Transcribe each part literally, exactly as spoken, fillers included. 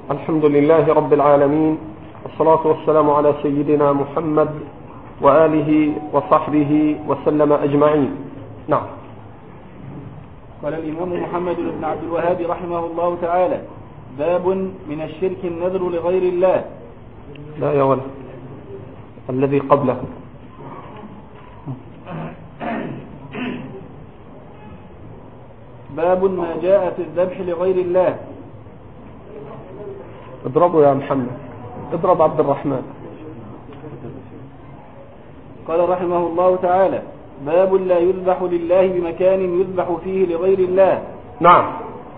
الحمد لله رب العالمين، والصلاة والسلام على سيدنا محمد وآله وصحبه وسلم أجمعين. نعم. قال الإمام محمد بن عبد الوهاب رحمه الله تعالى: باب من الشرك النذر لغير الله. لا يا ولد، الذي قبله. باب ما جاء في الذبح لغير الله. اضربه يا محمد، اضرب عبد الرحمن. قال رحمه الله تعالى: باب لا يذبح لله بمكان يذبح فيه لغير الله. نعم.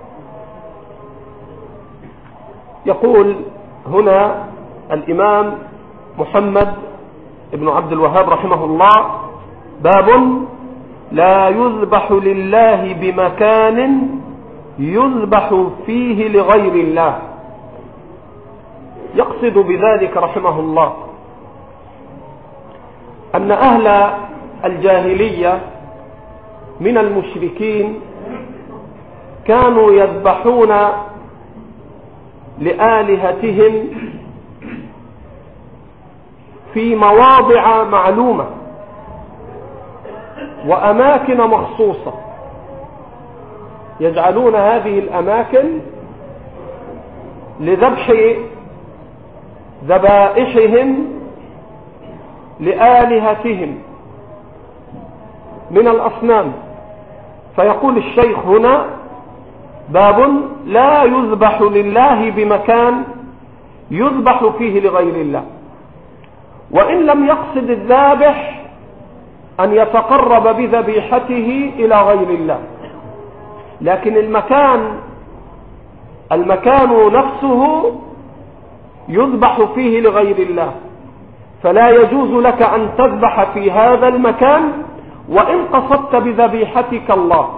يقول هنا الإمام محمد بن عبد الوهاب رحمه الله: باب لا يذبح لله بمكان يذبح فيه لغير الله. يقصد بذلك رحمه الله أن أهل الجاهلية من المشركين كانوا يذبحون لآلهتهم في مواضع معلومة وأماكن مخصوصة، يجعلون هذه الأماكن لذبح ذبائحهم لآلهتهم من الأصنام. فيقول الشيخ هنا: باب لا يذبح لله بمكان يذبح فيه لغير الله، وإن لم يقصد الذابح أن يتقرب بذبيحته إلى غير الله، لكن المكان المكان نفسه يذبح فيه لغير الله، فلا يجوز لك أن تذبح في هذا المكان وإن قصدت بذبيحتك الله.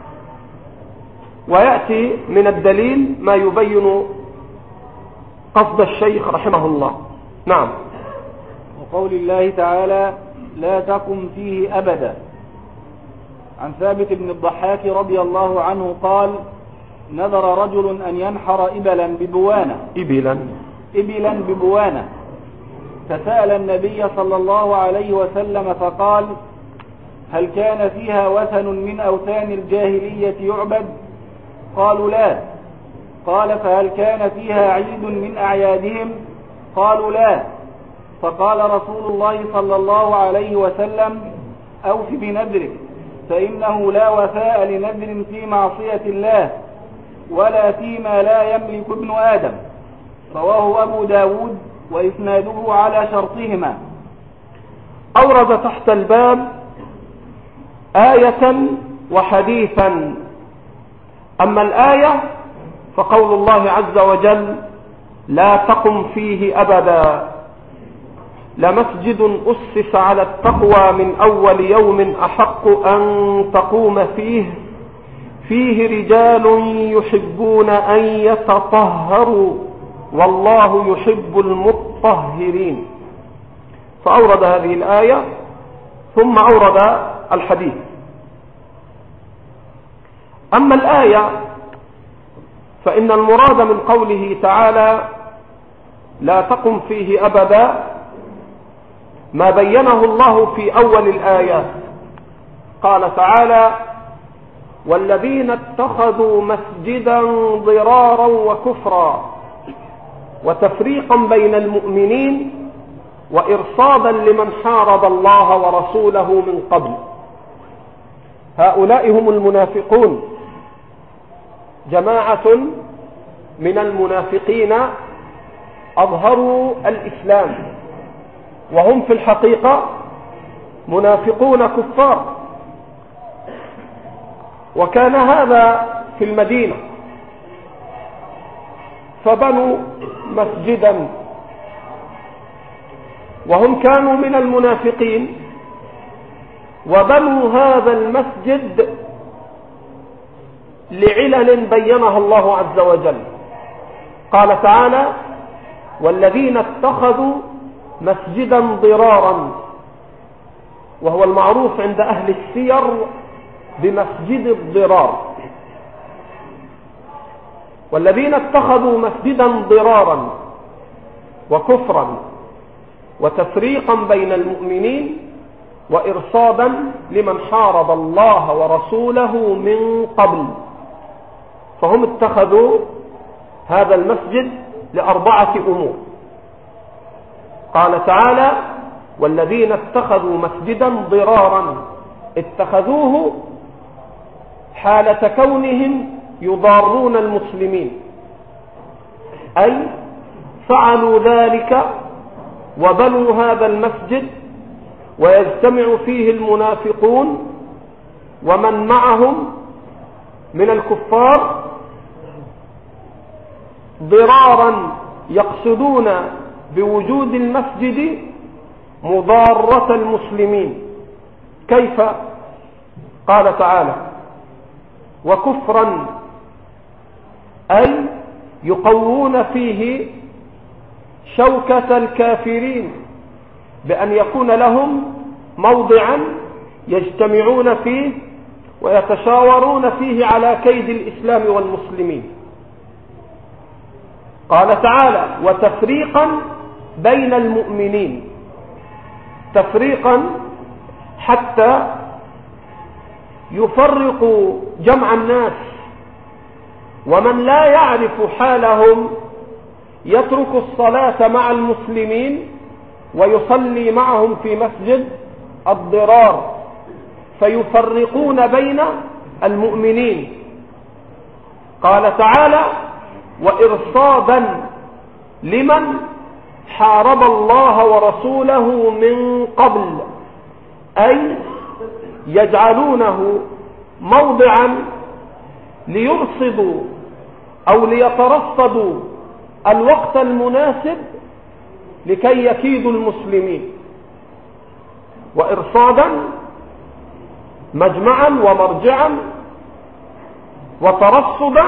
ويأتي من الدليل ما يبين قصد الشيخ رحمه الله. نعم. وقول الله تعالى: لا تقم فيه أبدا. عن ثابت بن الضحاك رضي الله عنه قال: نذر رجل أن ينحر إبلا ببوانة إبلا إبلا ببوانة فسأل النبي صلى الله عليه وسلم فقال: هل كان فيها وثن من أوثان الجاهلية يعبد؟ قالوا: لا. قال: فهل كان فيها عيد من أعيادهم؟ قالوا: لا. فقال رسول الله صلى الله عليه وسلم: أوف بنذرك، فإنه لا وفاء لنذر في معصية الله ولا فيما لا يملك ابن آدم. رواه أبو داود وإسناده على شرطهما. أورد تحت الباب آية وحديثا. أما الآية فقول الله عز وجل: لا تقم فيه أبدا، لمسجد أسس على التقوى من أول يوم أحق أن تقوم فيه فيه رجال يحبون أن يتطهروا والله يحب المطهرين. فأورد هذه الآية ثم أورد الحديث. أما الآية فإن المراد من قوله تعالى: لا تقم فيه أبدا، ما بينه الله في أول الآيات. قال تعالى: والذين اتخذوا مسجدا ضرارا وكفرا وتفريقا بين المؤمنين وإرصادا لمن حارب الله ورسوله من قبل. هؤلاء هم المنافقون، جماعة من المنافقين أظهروا الإسلام وهم في الحقيقة منافقون كفار. وكان هذا في المدينة، فبنوا مسجدا وهم كانوا من المنافقين، وبنوا هذا المسجد لعلل بينها الله عز وجل. قال تعالى: والذين اتخذوا مسجدا ضرارا، وهو المعروف عند أهل السير بمسجد الضرار. والذين اتخذوا مسجدا ضرارا وكفرا وتفريقا بين المؤمنين وإرصادا لمن حارب الله ورسوله من قبل. فهم اتخذوا هذا المسجد لأربعة أمور. قال تعالى: والذين اتخذوا مسجدا ضرارا، اتخذوه حالة كونهم يضارون المسلمين، أي فعلوا ذلك وبنوا هذا المسجد ويجتمع فيه المنافقون ومن معهم من الكفار ضرارا، يقصدون بوجود المسجد مضارة المسلمين. كيف؟ قال تعالى: وكفرا، أي يقوون فيه شوكة الكافرين بأن يكون لهم موضعا يجتمعون فيه ويتشاورون فيه على كيد الإسلام والمسلمين. قال تعالى: وتفريقا بين المؤمنين، تفريقا حتى يفرقوا جمع الناس، ومن لا يعرف حالهم يترك الصلاة مع المسلمين ويصلي معهم في مسجد الضرار، فيفرقون بين المؤمنين. قال تعالى: وإرصادا لمن حارب الله ورسوله من قبل، أي يجعلونه موضعا ليرصدوا أو ليترصدوا الوقت المناسب لكي يكيدوا المسلمين. وإرصادا مجمعا ومرجعا وترصدا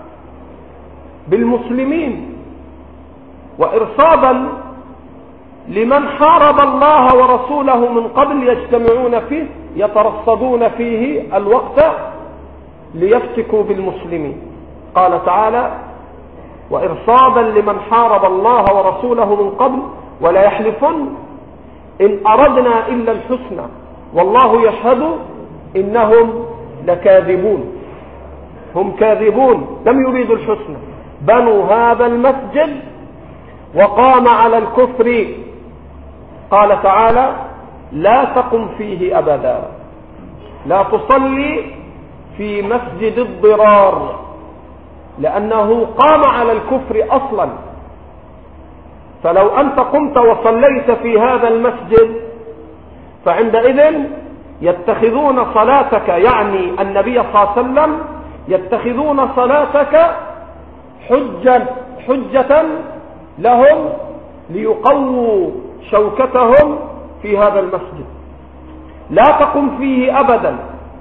بالمسلمين، وإرصادا لمن حارب الله ورسوله من قبل يجتمعون فيه يترصدون فيه الوقت ليفتكوا بالمسلمين. قال تعالى: وإرصادا لمن حارب الله ورسوله من قبل ولا يحلفن إن أردنا إلا الحسنى والله يشهد إنهم لكاذبون. هم كاذبون، لم يريدوا الحسنى، بنوا هذا المسجد وقام على الكفر. قال تعالى: لا تقم فيه أبدا، لا تصلي في مسجد الضرار، لأنه قام على الكفر أصلا. فلو أنت قمت وصليت في هذا المسجد فعندئذ يتخذون صلاتك، يعني النبي صلى الله عليه وسلم، يتخذون صلاتك حجة, حجة لهم ليقووا شوكتهم في هذا المسجد. لا تقم فيه أبدا.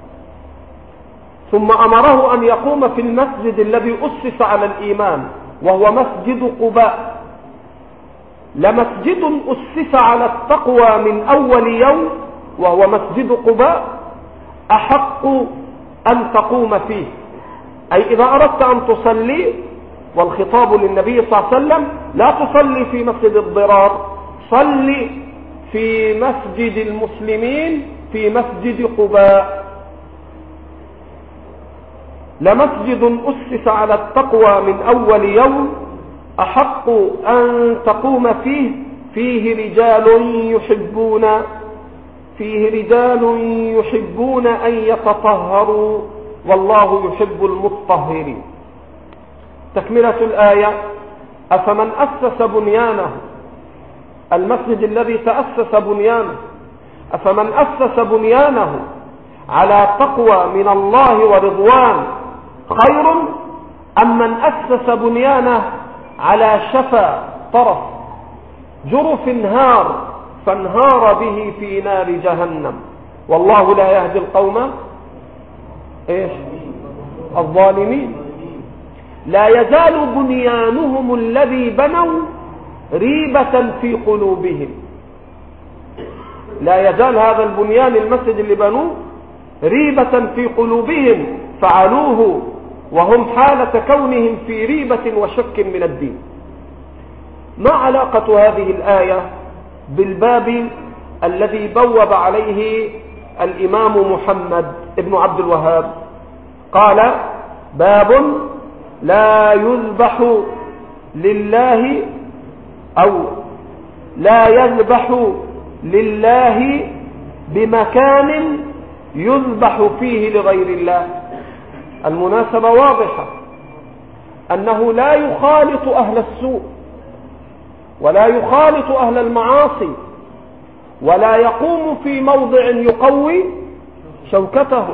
ثم أمره أن يقوم في المسجد الذي أسس على الإيمان وهو مسجد قباء. لمسجد أسس على التقوى من أول يوم وهو مسجد قباء أحق أن تقوم فيه. أي إذا أردت أن تصلي، والخطاب للنبي صلى الله عليه وسلم: لا تصلي في مسجد الضرار، صلي في مسجد المسلمين في مسجد قباء. لمسجد أسس على التقوى من أول يوم أحق أن تقوم فيه فيه رجال يحبون فيه رجال يحبون أن يتطهروا والله يحب المطهرين. تكملة الآية: أفمن أسس بنيانه، المسجد الذي تأسس بنيانه، أفمن أسس بنيانه على تقوى من الله ورضوان خير أم من أسس بنيانه على شفا طرف جرف نهار فانهار به في نار جهنم والله لا يهدي القوم إيش الظالمين. لا يزال بنيانهم الذي بنوا ريبة في قلوبهم. لا يزال هذا البنيان، المسجد اللي بنوه، ريبة في قلوبهم، فعلوه وهم حالة كونهم في ريبة وشك من الدين. ما علاقة هذه الآية بالباب الذي بوب عليه الإمام محمد ابن عبد الوهاب؟ قال: باب لا يذبح لله أو لا يذبح لله بمكان يذبح فيه لغير الله. المناسبة واضحة، أنه لا يخالط أهل السوء ولا يخالط أهل المعاصي ولا يقوم في موضع يقوي شوكته،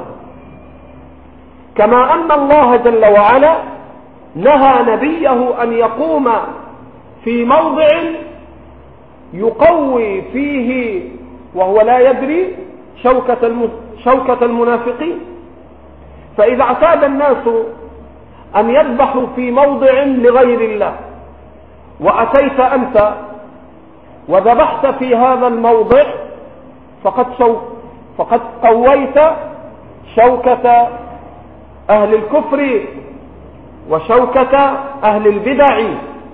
كما أن الله جل وعلا نهى نبيه أن يقوم في موضع يقوي فيه وهو لا يدري شوكة شوكة المنافقين. فإذا اعتاد الناس أن يذبحوا في موضع لغير الله، وأتيت أنت وذبحت في هذا الموضع، فقد, شو فقد قويت شوكة أهل الكفر وشوكة أهل البدع.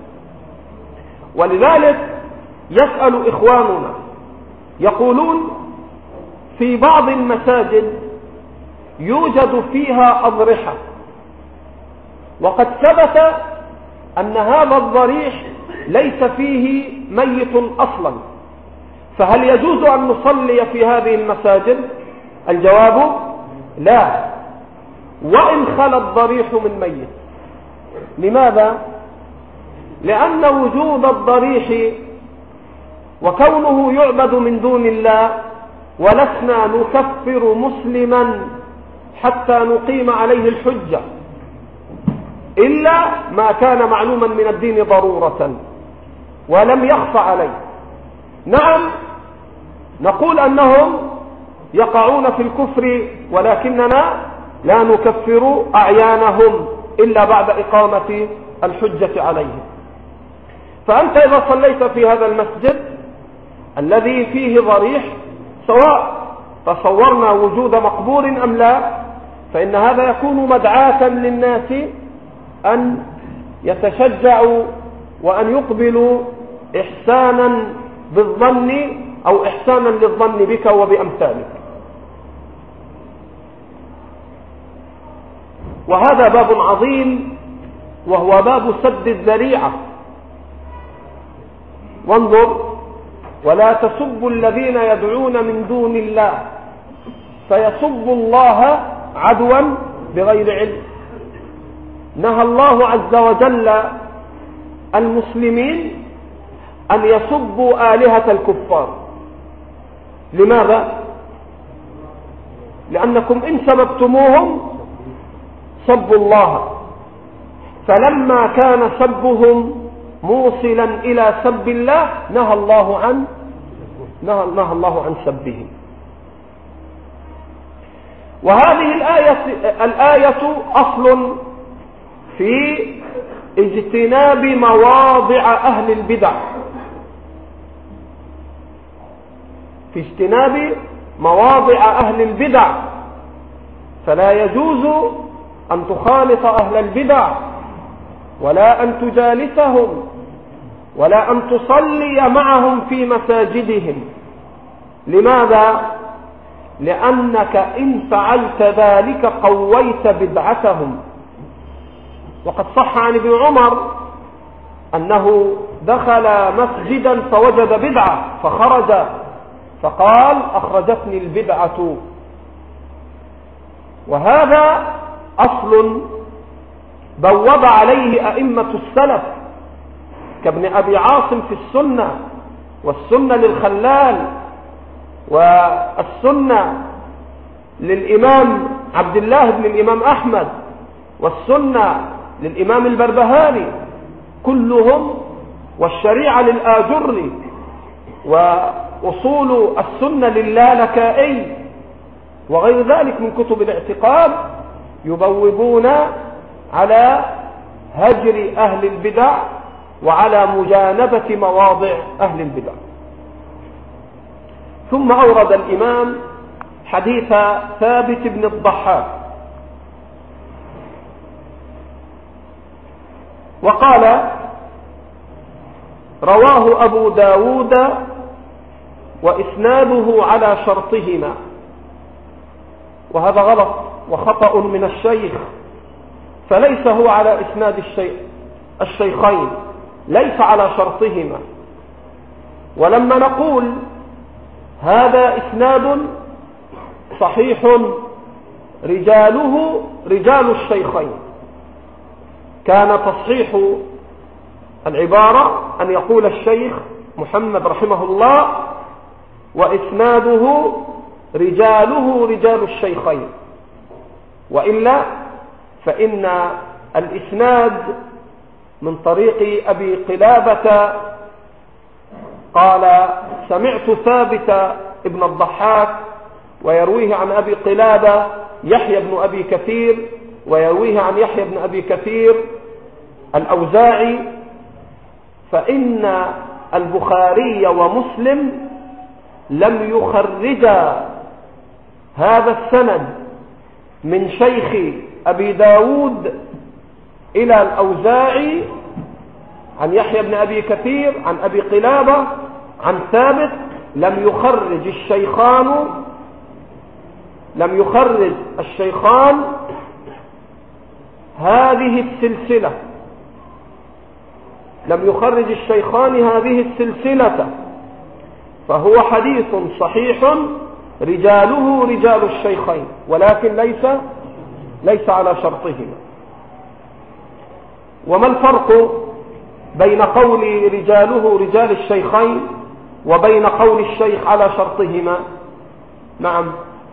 ولذلك يسأل إخواننا يقولون: في بعض المساجد يوجد فيها أضرحة، وقد ثبت أن هذا الضريح ليس فيه ميت أصلا، فهل يجوز أن نصلي في هذه المساجد؟ الجواب: لا، وإن خلا الضريح من ميت. لماذا؟ لأن وجود الضريح وكونه يعبد من دون الله، ولسنا نكفر مسلما حتى نقيم عليه الحجة إلا ما كان معلوما من الدين ضرورة ولم يخف عليه. نعم، نقول أنهم يقعون في الكفر، ولكننا لا نكفر أعيانهم إلا بعد إقامة الحجة عليهم. فأنت إذا صليت في هذا المسجد الذي فيه ضريح، سواء تصورنا وجود مقبور أم لا، فإن هذا يكون مدعاة للناس أن يتشجعوا وأن يقبلوا إحسانا بالظن أو إحسانا للظن بك وبأمثالك. وهذا باب عظيم، وهو باب سد الذريعة. وانظر: ولا تسبوا الذين يدعون من دون الله فيسبوا الله عدوا بغير علم. نهى الله عز وجل المسلمين أن يسبوا آلهة الكفار. لماذا؟ لأنكم إن سببتموهم سبوا الله، فلما كان سبهم موصلا إلى سب الله نهى الله عن نهى, نهى الله عن سبهم. وهذه الآية, الآية أصل في اجتناب مواضع أهل البدع، في اجتناب مواضع أهل البدع. فلا يجوز أن تخالط أهل البدع، ولا أن تجالسهم، ولا أن تصلي معهم في مساجدهم. لماذا؟ لأنك إن فعلت ذلك قويت بدعتهم. وقد صح عن ابن عمر أنه دخل مسجدا فوجد بدعة فخرج فقال: أخرجتني البدعة. وهذا أصل بوب عليه أئمة السلف كابن أبي عاصم في السنة، والسنة للخلال، والسنة للإمام عبد الله بن الإمام أحمد، والسنة للإمام البربهاري، كلهم، والشريعة للآجري، وأصول السنة للالكائي، وغير ذلك من كتب الاعتقاد، يبوبون على هجر أهل البدع وعلى مجانبة مواضع أهل البدع. ثم أورد الإمام حديث ثابت بن الضحاك وقال رواه أبو داود وإسناده على شرطهما. وهذا غلط وخطأ من الشيخ، فليس هو على إسناد الشيخ الشيخين، ليس على شرطهما. ولما نقول هذا إسناد صحيح رجاله رجال الشيخين، كان تصحيح العبارة أن يقول الشيخ محمد رحمه الله وإسناده رجاله رجال الشيخين، وإلا فإن الإسناد من طريق أبي قلابة قال سمعت ثابت ابن الضحاك ويرويه عن أبي قلابة يحيى بن أبي كثير، ويرويه عن يحيى بن أبي كثير الأوزاعي، فإن البخاري ومسلم لم يخرجا هذا السند من شيخ أبي داود إلى الأوزاعي عن يحيى بن أبي كثير عن أبي قلابة عن ثابت. لم يخرج الشيخان لم يخرج الشيخان هذه السلسلة لم يخرج الشيخان هذه السلسلة فهو حديث صحيح رجاله رجال الشيخين، ولكن ليس ليس على شرطهما. وما الفرق بين قول رجاله رجال الشيخين وبين قول الشيخ على شرطهما؟ نعم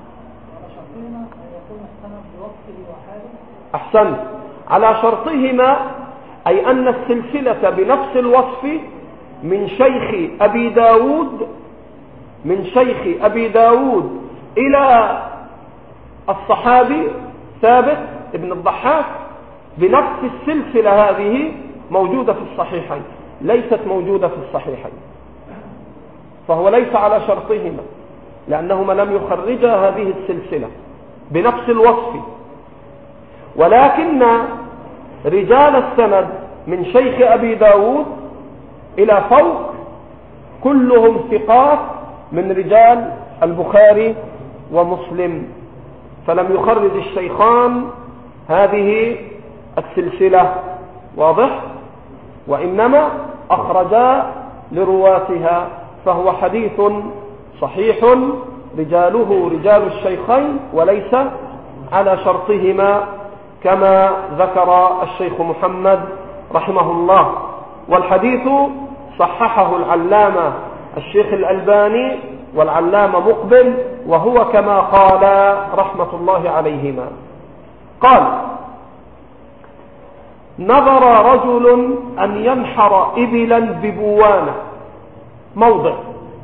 أحسنت. على شرطهما أي أن السلسلة بنفس الوصف من شيخ أبي داود من شيخ أبي داود إلى الصحابي ثابت ابن الضحاك بنفس السلسلة هذه موجودة في الصحيحين، ليست موجودة في الصحيحين، فهو ليس على شرطهما لأنهما لم يخرجا هذه السلسلة بنفس الوصف. ولكن رجال السند من شيخ أبي داود إلى فوق كلهم ثقات من رجال البخاري ومسلم، فلم يخرج الشيخان هذه السلسلة، واضح؟ وإنما أخرجا لرواتها، فهو حديث صحيح رجاله رجال الشيخين وليس على شرطهما كما ذكر الشيخ محمد رحمه الله. والحديث صححه العلامة الشيخ الألباني والعلامة مقبل، وهو كما قال رحمة الله عليهما. قال نظر رجل أن ينحر إبلا ببوانة موضع،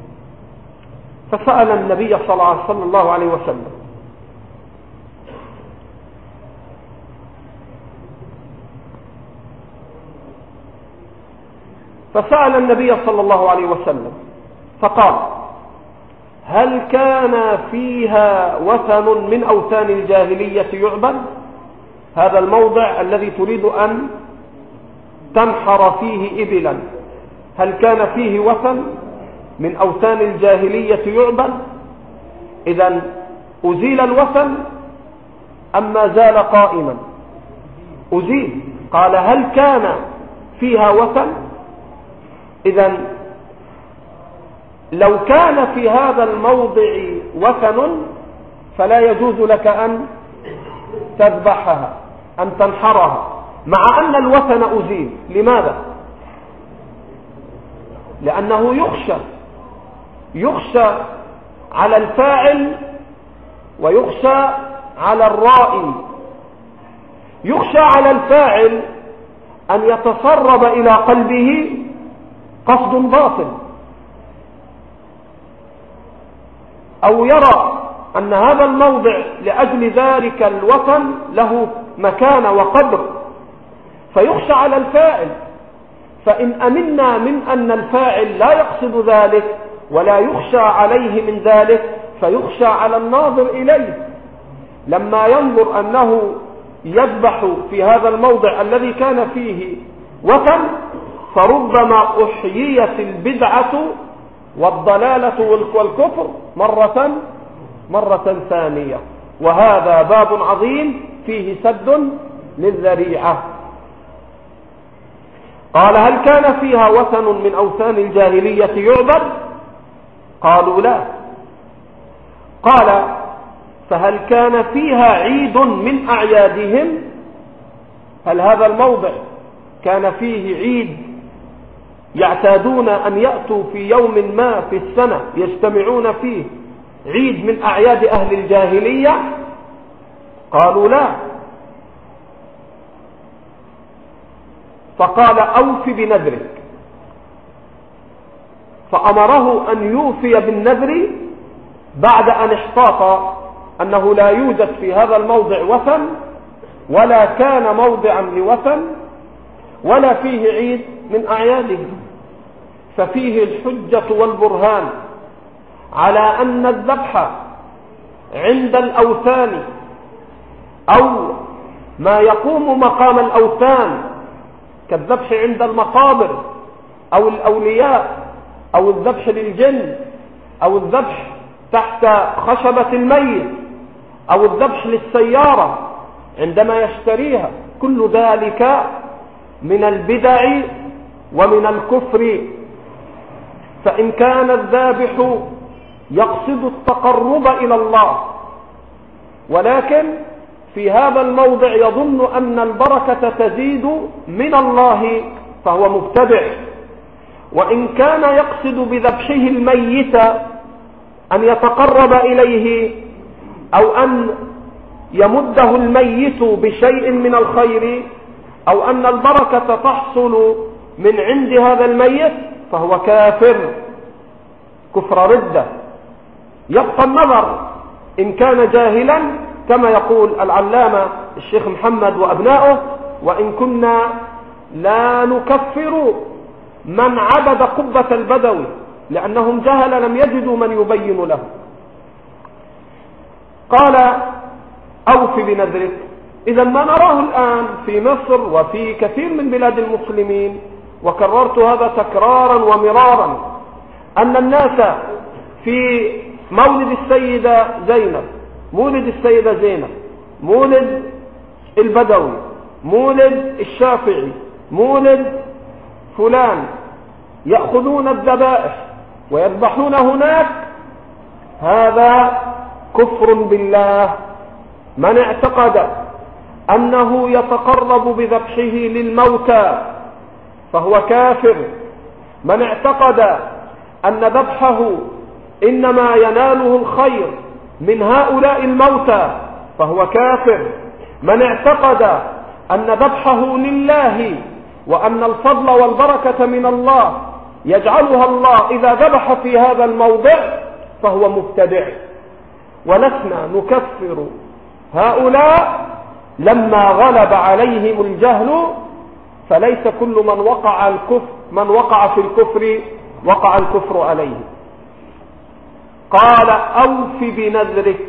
فسأل النبي صلى الله عليه وسلم فسأل النبي صلى الله عليه وسلم فقال هل كان فيها وثن من أوثان الجاهلية يعبد؟ هذا الموضع الذي تريد أن تنحر فيه إبلا، هل كان فيه وثن من أوثان الجاهلية يعبد؟ إذن أزيل الوثن أم ما زال قائما؟ أزيل. قال هل كان فيها وثن؟ إذن لو كان في هذا الموضع وثن فلا يجوز لك أن تذبحها أن تنحرها، مع أن الوثن أزيل. لماذا؟ لأنه يخشى يخشى على الفاعل ويخشى على الرائي. يخشى على الفاعل أن يتسرب إلى قلبه قصد باطل، أو يرى أن هذا الموضع لأجل ذلك الوثن له مكان وقدر، فيخشى على الفاعل. فإن أمنا من أن الفاعل لا يقصد ذلك ولا يخشى عليه من ذلك، فيخشى على الناظر إليه لما ينظر أنه يذبح في هذا الموضع الذي كان فيه وثن فربما أحييت البدعة والضلالة والكفر مرة مرة ثانية. وهذا باب عظيم فيه سد للذريعة. قال هل كان فيها وثن من أوثان الجاهلية يعبد؟ قالوا لا. قال فهل كان فيها عيد من أعيادهم؟ هل هذا الموضع كان فيه عيد يعتادون أن يأتوا في يوم ما في السنة يجتمعون فيه عيد من أعياد أهل الجاهلية؟ قالوا لا. فقال أوف بنذرك، فأمره أن يوفي بالنذر بعد أن احتاط أنه لا يوجد في هذا الموضع وثن ولا كان موضعا لوثن ولا فيه عيد من أعياده. ففيه الحجة والبرهان على أن الذبح عند الأوثان أو ما يقوم مقام الأوثان كالذبح عند المقابر أو الأولياء أو الذبح للجن أو الذبح تحت خشبة الميت أو الذبح للسيارة عندما يشتريها، كل ذلك من البدع ومن الكفر. فإن كان الذابح يقصد التقرب إلى الله ولكن في هذا الموضع يظن أن البركة تزيد من الله فهو مبتدع. وإن كان يقصد بذبحه الميت أن يتقرب إليه أو أن يمده الميت بشيء من الخير أو أن البركة تحصل من عند هذا الميت فهو كافر كفر ردة. يبقى النظر إن كان جاهلا كما يقول العلامة الشيخ محمد وأبناؤه: وإن كنا لا نكفر من عبد قبة البدوي لأنهم جهل لم يجدوا من يبين له. قال أوف بنذرك. إذا ما نراه الآن في مصر وفي كثير من بلاد المسلمين، وكررت هذا تكرارا ومرارا، أن الناس في مولد السيدة زينب، مولد السيدة زينب، مولد البدوي، مولد الشافعي، مولد فلان، يأخذون الذبائح ويذبحون هناك. هذا كفر بالله. من اعتقد أنه يتقرب بذبحه للموتى فهو كافر. من اعتقد أن ذبحه إنما يناله الخير من هؤلاء الموتى فهو كافر. من اعتقد أن ذبحه لله وأن الفضل والبركة من الله يجعلها الله إذا ذبح في هذا الموضع فهو مبتدع. ولسنا نكفر هؤلاء لما غلب عليهم الجهل، فليس كل من وقع الكفر من وقع في الكفر وقع الكفر عليه. قال أوف بنذرك.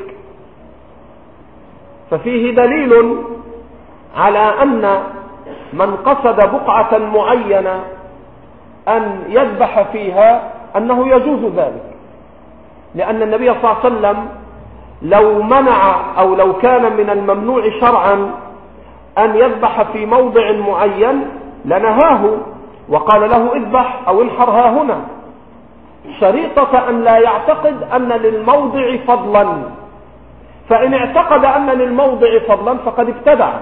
ففيه دليل على أن من قصد بقعة معينة أن يذبح فيها أنه يجوز ذلك، لأن النبي صلى الله عليه وسلم لو منع أو لو كان من الممنوع شرعا أن يذبح في موضع معين لنهاه وقال له اذبح أو انحرها هنا، شريطة أن لا يعتقد أن للموضع فضلا. فإن اعتقد أن للموضع فضلا فقد ابتدع.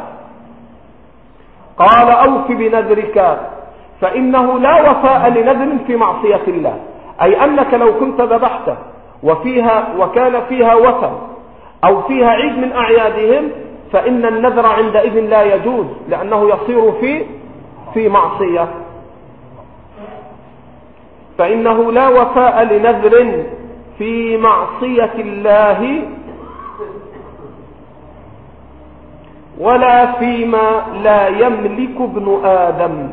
قال أوف بنذرك، فإنه لا وفاء لنذر في معصية الله، أي أنك لو كنت ذبحت وفيها وكان فيها وثن أو فيها عيد من أعيادهم فإن النذر عندئذ لا يجوز، لأنه يصير في في معصية. فإنه لا وفاء لنذر في معصية الله ولا فيما لا يملك ابن آدم.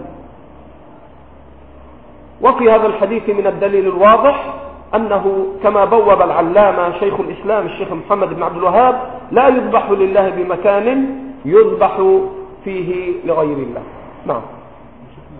وفي هذا الحديث من الدليل الواضح أنه كما بوب العلامة شيخ الإسلام الشيخ محمد بن عبد الوهاب لا يذبح لله بمكان يذبح فيه لغير الله. نعم.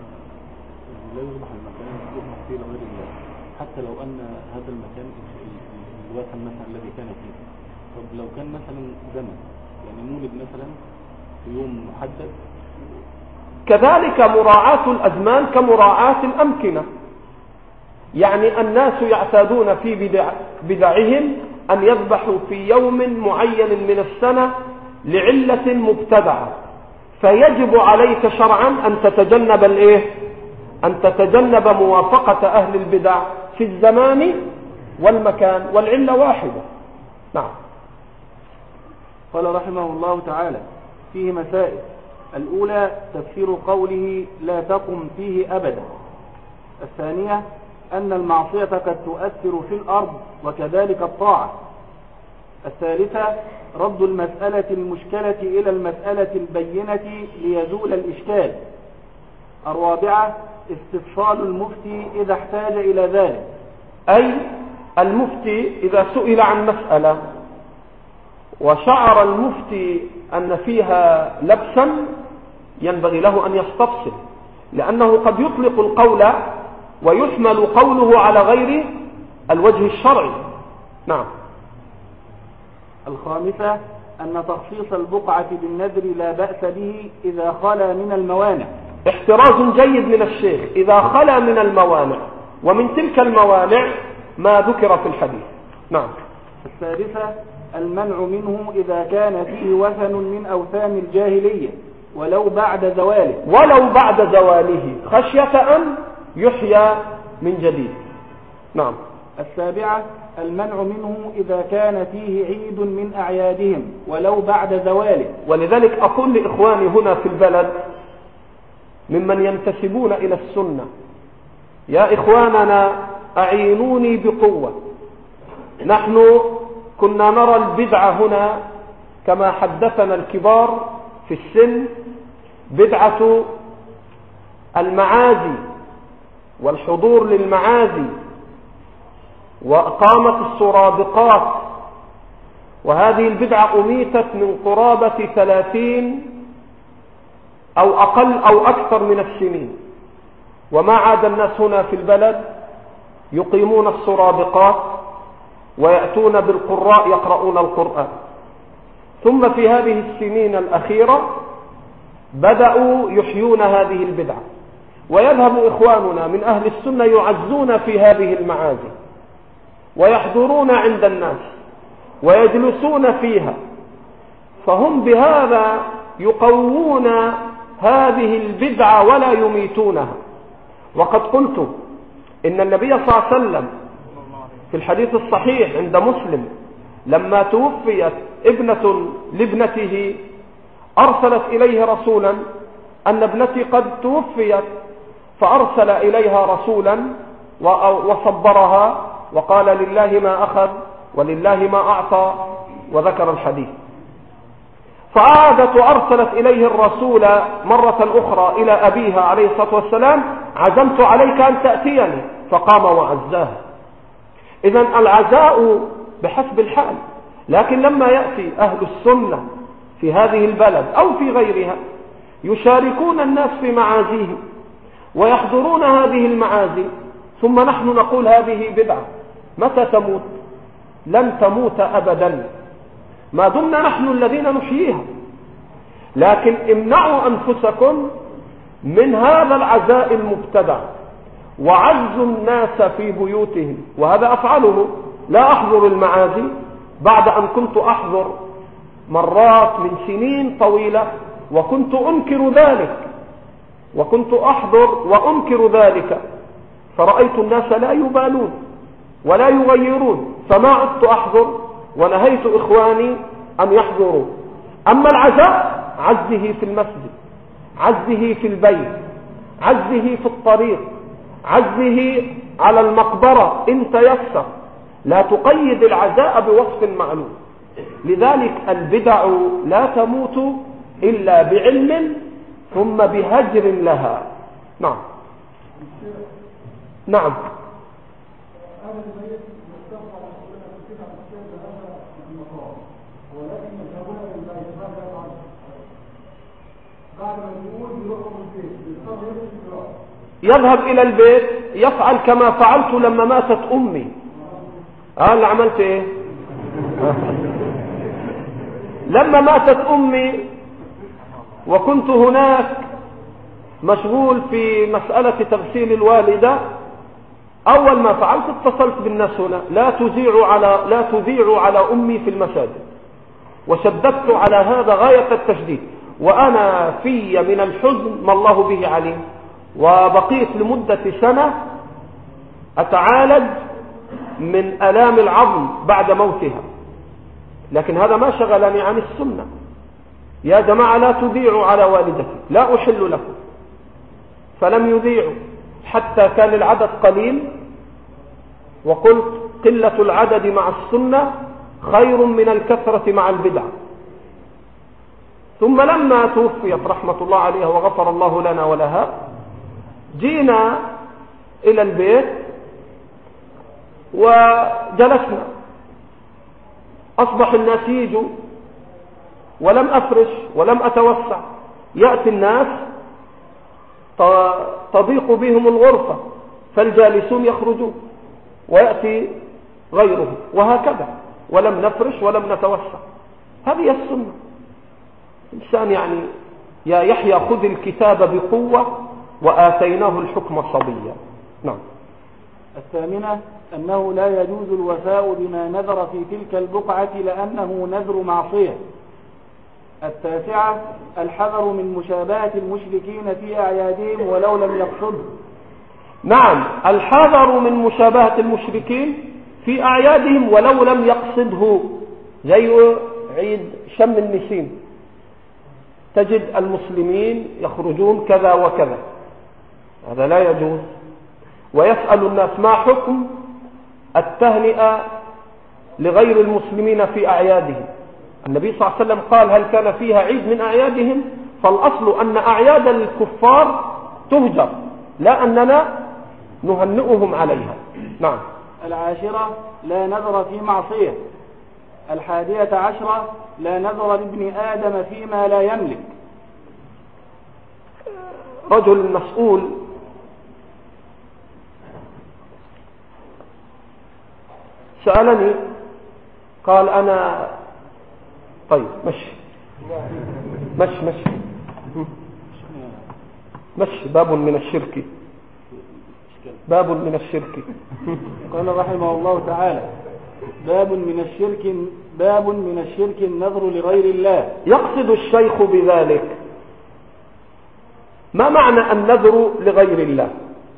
لا يصبح المكان يصبح فيه لغير الله، حتى لو أن هذا المكان الوثن مثلا الذي كان فيه. طب لو كان مثلا زمن يعني مولد مثلا في يوم محدد. كذلك مراعاة الأزمان كمراعاة الأمكنة. يعني الناس يعتادون في بدع بدعهم أن يذبحوا في يوم معين من السنة لعلة مبتدعة، فيجب عليك شرعا أن تتجنب الإيه؟ أن تتجنب موافقة أهل البدع في الزمان والمكان، والعلة واحدة. نعم. قال رحمه الله تعالى: فيه مسائل. الأولى تفسير قوله لا تقم فيه أبدا. الثانية أن المعصية قد تؤثر في الأرض وكذلك الطاعة. الثالثة رد المسألة المشكلة إلى المسألة البينة ليزول الإشكال. الرابعة استفصال المفتي إذا احتاج إلى ذلك، أي المفتي إذا سئل عن مسألة وشعر المفتي أن فيها لبسا ينبغي له أن يستفصل، لأنه قد يطلق القول ويحمل قوله على غير الوجه الشرعي. نعم. الخامسة أن تخصيص البقعة بالنذر لا بأس به إذا خلا من الموانع. احتراز جيد من الشيخ: إذا خلا من الموانع، ومن تلك الموانع ما ذكر في الحديث. نعم. السادسة المنع منه إذا كان فيه وثن من أوثان الجاهلية ولو بعد زواله ولو بعد زواله خشية أن يحيى من جديد. نعم. السابعة المنع منه إذا كان فيه عيد من أعيادهم ولو بعد زواله. ولذلك أقول لإخواني هنا في البلد ممن ينتسبون إلى السنة: يا إخواننا أعينوني بقوة. نحن كنا نرى البدعة هنا كما حدثنا الكبار في السن بدعة المعازي والحضور للمعازي وإقامة السرادقات، وهذه البدعة أميتت من قرابة ثلاثين أو أقل أو أكثر من السنين، وما عاد الناس هنا في البلد يقيمون السرادقات ويأتون بالقراء يقرؤون القرآن. ثم في هذه السنين الأخيرة بدأوا يحيون هذه البدعة، ويذهب إخواننا من أهل السنة يعزون في هذه المعازي ويحضرون عند الناس ويجلسون فيها، فهم بهذا يقوون هذه البدعة ولا يميتونها. وقد قلت إن النبي صلى الله عليه وسلم في الحديث الصحيح عند مسلم لما توفيت ابنة لابنته أرسلت إليه رسولا أن ابنتي قد توفيت، فأرسل إليها رسولا وصبرها وقال لله ما أخذ ولله ما أعطى وذكر الحديث. فعادت وأرسلت إليه الرسول مرة أخرى إلى أبيها عليه الصلاة والسلام: عزمت عليك أن تأتيني، فقام وعزاها. إذن العزاء بحسب الحال، لكن لما يأتي أهل السنة في هذه البلد أو في غيرها يشاركون الناس في معازيهم ويحضرون هذه المعازي، ثم نحن نقول هذه بدعة. متى تموت؟ لن تموت أبدا ما دمنا نحن الذين نحييها. لكن امنعوا أنفسكم من هذا العزاء المبتدع وعزوا الناس في بيوتهم، وهذا أفعله. لا أحضر المعازي بعد أن كنت أحضر مرات من سنين طويلة، وكنت أنكر ذلك وكنت أحضر وأنكر ذلك، فرأيت الناس لا يبالون ولا يغيرون، فما عدت أحضر ونهيت إخواني أن يحضروا. أما العزاء عزه في المسجد، عزه في البيت، عزه في الطريق، عزه على المقبرة إن تيسر، لا تقيد العزاء بوصف معلوم. لذلك البدع لا تموت إلا بعلم ثم بهجر لها. نعم. نعم. يذهب إلى البيت يفعل كما فعلت لما ماتت أمي. قال آه عملت إيه؟ لما ماتت أمي وكنت هناك مشغول في مسألة تغسيل الوالدة، أول ما فعلت اتصلت بالناس هنا، لا تذيعوا على لا تذيعوا على أمي في المساجد، وشددت على هذا غاية التشديد، وأنا في من الحزن ما الله به عليم، وبقيت لمدة سنة أتعالج من آلام العظم بعد موتها، لكن هذا ما شغلني عن السنة. يا جماعة لا تذيعوا على والدتي، لا أحل لكم. فلم يذيعوا حتى كان العدد قليل، وقلت قلة العدد مع السنة خير من الكثرة مع البدع. ثم لما توفيت رحمة الله عليها وغفر الله لنا ولها، جينا إلى البيت وجلسنا، أصبح الناس يجوا ولم أفرش ولم أتوسع، يأتي الناس تضيق بهم الغرفة فالجالسون يخرجون ويأتي غيرهم، وهكذا، ولم نفرش ولم نتوسع. هذه السنة. إنسان يعني يا يحيى خذ الكتاب بقوة وآتيناه الحكم صبيا. نعم. الثامنة أنه لا يجوز الوفاء بما نذر في تلك البقعة لأنه نذر معصية. التاسعة الحذر من مشابهة المشركين في أعيادهم ولو لم يقصده. نعم، الحذر من مشابهة المشركين في أعيادهم ولو لم يقصده، زي عيد شم النسيم، تجد المسلمين يخرجون كذا وكذا، هذا لا يجوز. ويسأل الناس ما حكم التهنئة لغير المسلمين في أعيادهم. النبي صلى الله عليه وسلم قال هل كان فيها عيد من أعيادهم؟ فالأصل أن أعياد الكفار تهجر، لا أننا نهنئهم عليها. نعم. العاشرة لا نذر في معصية. الحادية عشرة لا نذر لابن آدم فيما لا يملك. رجل مسؤول سألني قال أنا طيب مشي مشي مشي مشي باب من الشرك، باب من الشرك. قال رحمه الله تعالى باب من الشرك باب من الشرك النذر لغير الله. يقصد الشيخ بذلك ما معنى النذر لغير الله؟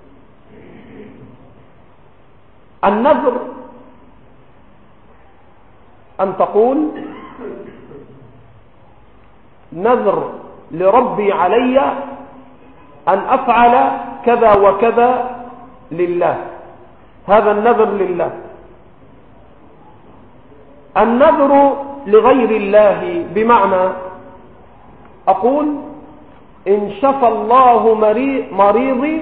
النذر أن تقول نذر لربي علي أن أفعل كذا وكذا لله، هذا النذر لله. النذر لغير الله بمعنى أقول إن شفى الله مريضي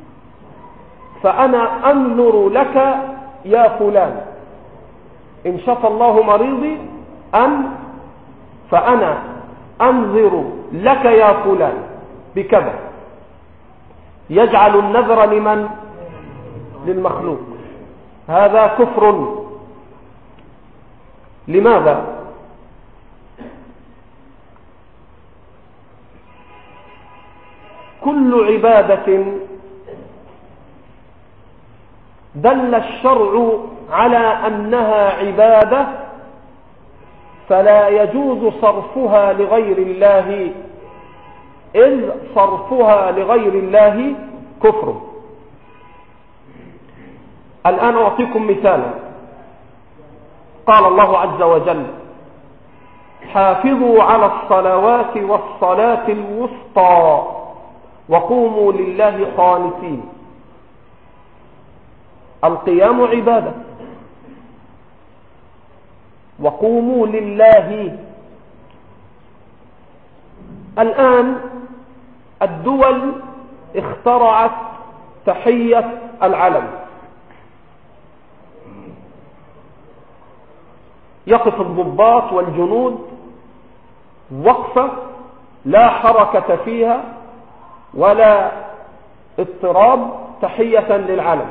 فأنا أنذر لك يا فلان، إن شفى الله مريضي أن فأنا أنذر لك يا فلان بكذا. يجعل النذر لمن؟ للمخلوق. هذا كفر. لماذا؟ كل عبادة دل الشرع على أنها عبادة فلا يجوز صرفها لغير الله، إذ صرفها لغير الله كفر. الآن أعطيكم مثالا. قال الله عز وجل حافظوا على الصلوات والصلاة الوسطى وقوموا لله قانتين. القيام عبادة، وقوموا لله. الآن الدول اخترعت تحية العلم، يقف الضباط والجنود وقفة لا حركة فيها ولا اضطراب تحية للعلم.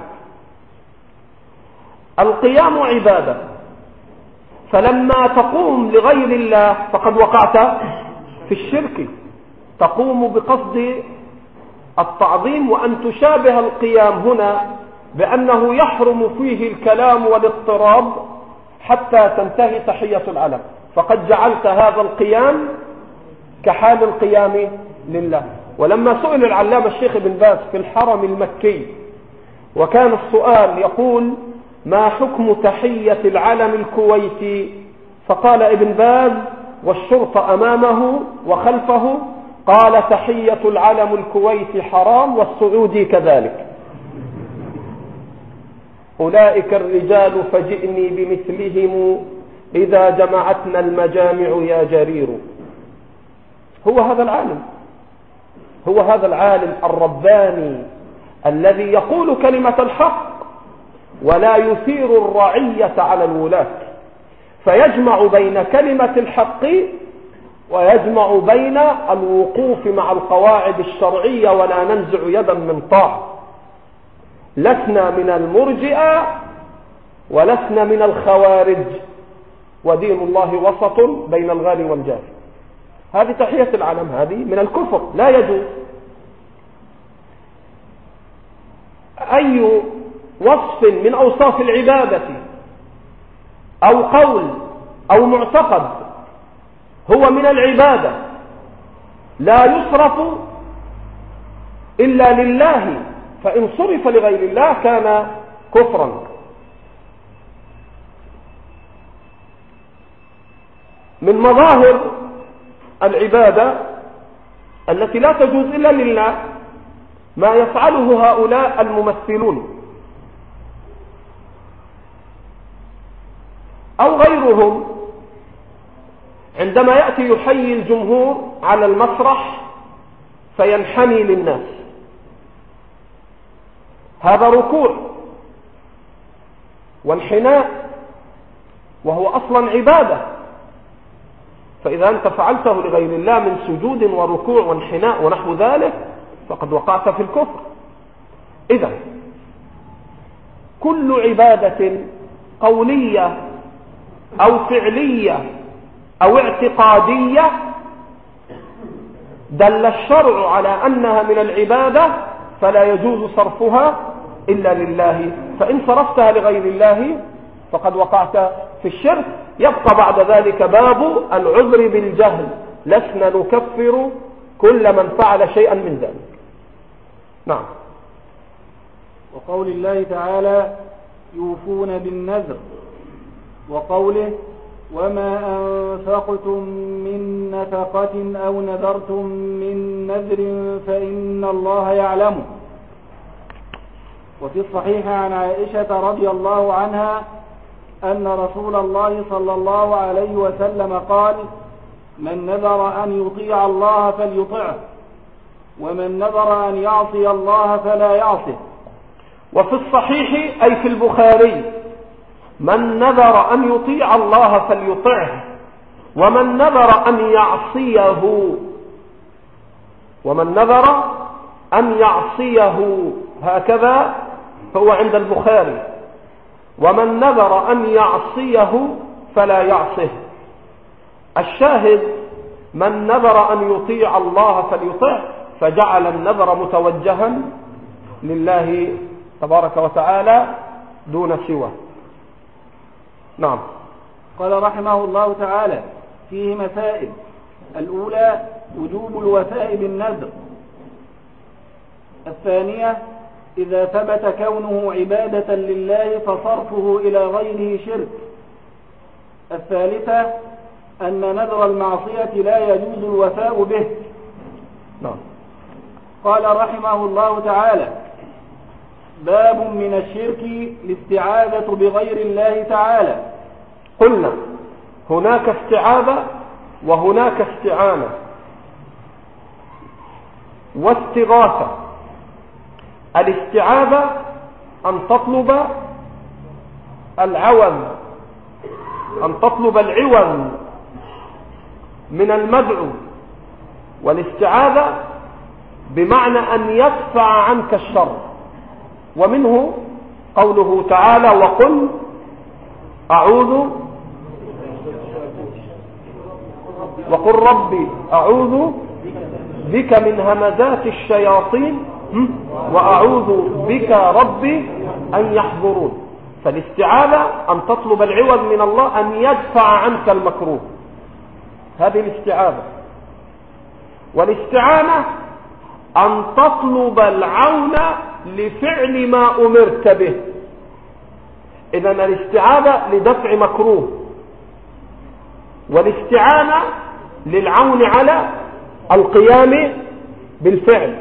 القيام عبادة، فلما تقوم لغير الله فقد وقعت في الشرك. تقوم بقصد التعظيم، وأن تشابه القيام هنا بأنه يحرم فيه الكلام والاضطراب حتى تنتهي تحية العلم، فقد جعلت هذا القيام كحال القيام لله. ولما سئل العلامة الشيخ ابن باز في الحرم المكي وكان السؤال يقول ما حكم تحية العلم الكويتي، فقال ابن باز والشرطة أمامه وخلفه، قال تحية العلم الكويتي حرام والسعودي كذلك. أولئك الرجال فجئني بمثلهم إذا جمعتنا المجامع يا جرير. هو هذا العالم، هو هذا العالم الرباني الذي يقول كلمة الحق ولا يثير الرعية على الولاة، فيجمع بين كلمة الحق ويجمع بين الوقوف مع القواعد الشرعية ولا ننزع يدا من طاعة. لسنا من المرجئة ولسنا من الخوارج، ودين الله وسط بين الغالي والجافي. هذه تحية العلم، هذه من الكفر، لا يجوز. أي وصف من أوصاف العبادة أو قول أو معتقد هو من العبادة لا يصرف إلا لله، فإن صرف لغير الله كان كفرا. من مظاهر العبادة التي لا تجوز إلا لله ما يفعله هؤلاء الممثلون أو غيرهم عندما يأتي يحيي الجمهور على المسرح فينحني للناس. هذا ركوع وانحناء وهو أصلا عبادة، فإذا أنت فعلته لغير الله من سجود وركوع وانحناء ونحو ذلك فقد وقعت في الكفر. إذا كل عبادة قولية أو فعلية أو اعتقادية دل الشرع على أنها من العبادة فلا يجوز صرفها إلا لله، فإن صرفتها لغير الله فقد وقعت في الشرك. يبقى بعد ذلك باب العذر بالجهل، لسنا نكفر كل من فعل شيئا من ذلك. نعم. وقول الله تعالى يوفون بالنذر، وقوله وما أنفقتم من نفقة أو نذرتم من نذر فإن الله يعلمه. وفي الصحيح عن عائشة رضي الله عنها أن رسول الله صلى الله عليه وسلم قال من نذر أن يطيع الله فليطعه، ومن نذر أن يعصي الله فلا يعصه. وفي الصحيح أي في البخاري من نذر أن يطيع الله فليطعه، ومن نذر أن يعصيه ومن نذر أن يعصيه هكذا هو عند البخاري، ومن نذر أن يعصيه فلا يعصه. الشاهد من نذر أن يطيع الله فليطعه، فجعل النذر متوجها لله تبارك وتعالى دون سواه. نعم. قال رحمه الله تعالى فيه مسائل. الأولى وجوب الوفاء بالنذر. الثانية إذا ثبت كونه عبادة لله فصرفه إلى غيره شرك. الثالثة أن نذر المعصية لا يجوز الوفاء به. نعم. قال رحمه الله تعالى باب من الشرك الاستعاذة بغير الله تعالى. قلنا هناك استعاذة وهناك استعانة واستغاثة. الاستعاذة أن تطلب العوض أن تطلب من المدعو، والاستعاذة بمعنى أن يدفع عنك الشر. ومنه قوله تعالى وقل أعوذ وقل ربي أعوذ بك من همزات الشياطين وأعوذ بك ربي أن يحضرون. فالاستعاذة أن تطلب العوض من الله أن يدفع عنك المكروه، هذه الاستعاذة. والاستعانة أن تطلب العون لفعل ما أمرت به. إذن الاستعاذة لدفع مكروه، والاستعانة للعون على القيام بالفعل.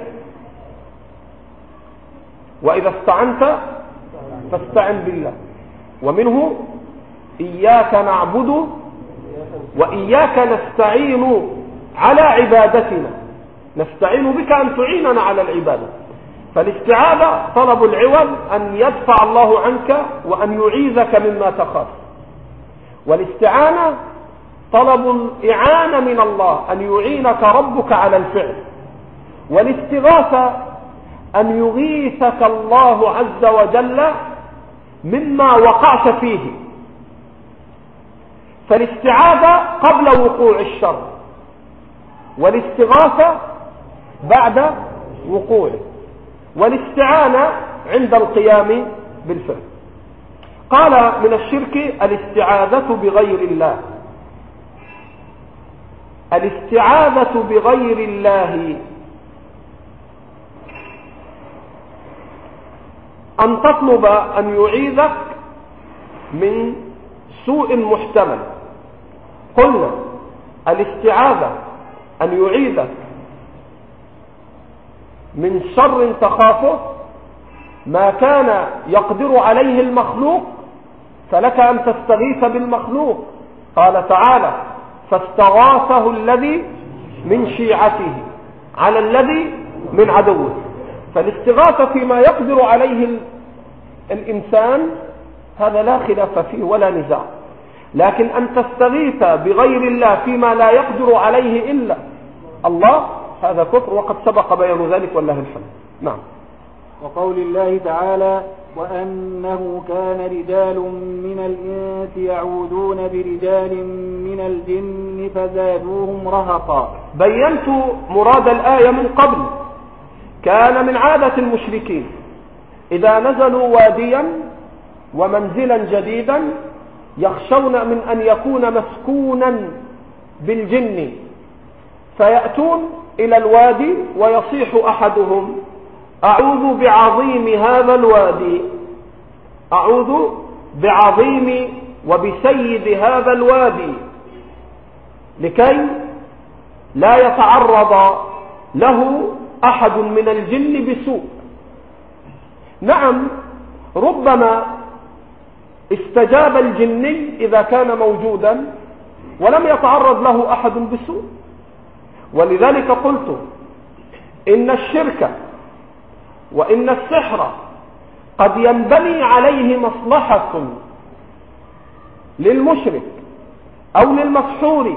وإذا استعنت فاستعن بالله. ومنه إياك نعبد وإياك نستعين على عبادتنا، نستعين بك أن تعيننا على العبادة. فالاستعاذة طلب العوض أن يدفع الله عنك وأن يعيذك مما تخاف. والاستعانة طلب الإعانة من الله أن يعينك ربك على الفعل. والاستغاثة أن يغيثك الله عز وجل مما وقعت فيه. فالاستعاذة قبل وقوع الشر، والاستغاثة بعد وقوعه، والاستعانة عند القيام بالفعل. قال من الشرك الاستعاذة بغير الله. الاستعاذة بغير الله أن تطلب أن يعيذك من سوء محتمل. قلنا الاستعاذة أن يعيذك من شر تخافه، ما كان يقدر عليه المخلوق فلك أن تستغيث بالمخلوق. قال تعالى فاستغاثه الذي من شيعته على الذي من عدوه. فالاستغاثة فيما يقدر عليه الإنسان هذا لا خلاف فيه ولا نزاع، لكن أن تستغيث بغير الله فيما لا يقدر عليه إلا الله هذا كفر، وقد سبق بيان ذلك والله الحمد. نعم. وقول الله تعالى وأنه كان رجال من الإنس يعوذون برجال من الجن فزادوهم رهقا. بينت مراد الآية من قبل. كان من عادة المشركين إذا نزلوا واديا ومنزلا جديدا يخشون من أن يكون مسكونا بالجن، فيأتون إلى الوادي ويصيح أحدهم أعوذ بعظيم هذا الوادي، أعوذ بعظيم وبسيد هذا الوادي، لكي لا يتعرض له أحد من الجن بسوء. نعم، ربما استجاب الجني إذا كان موجودا ولم يتعرض له أحد بسوء. ولذلك قلت إن الشرك وإن السحر قد ينبني عليه مصلحة للمشرك أو للمسحور،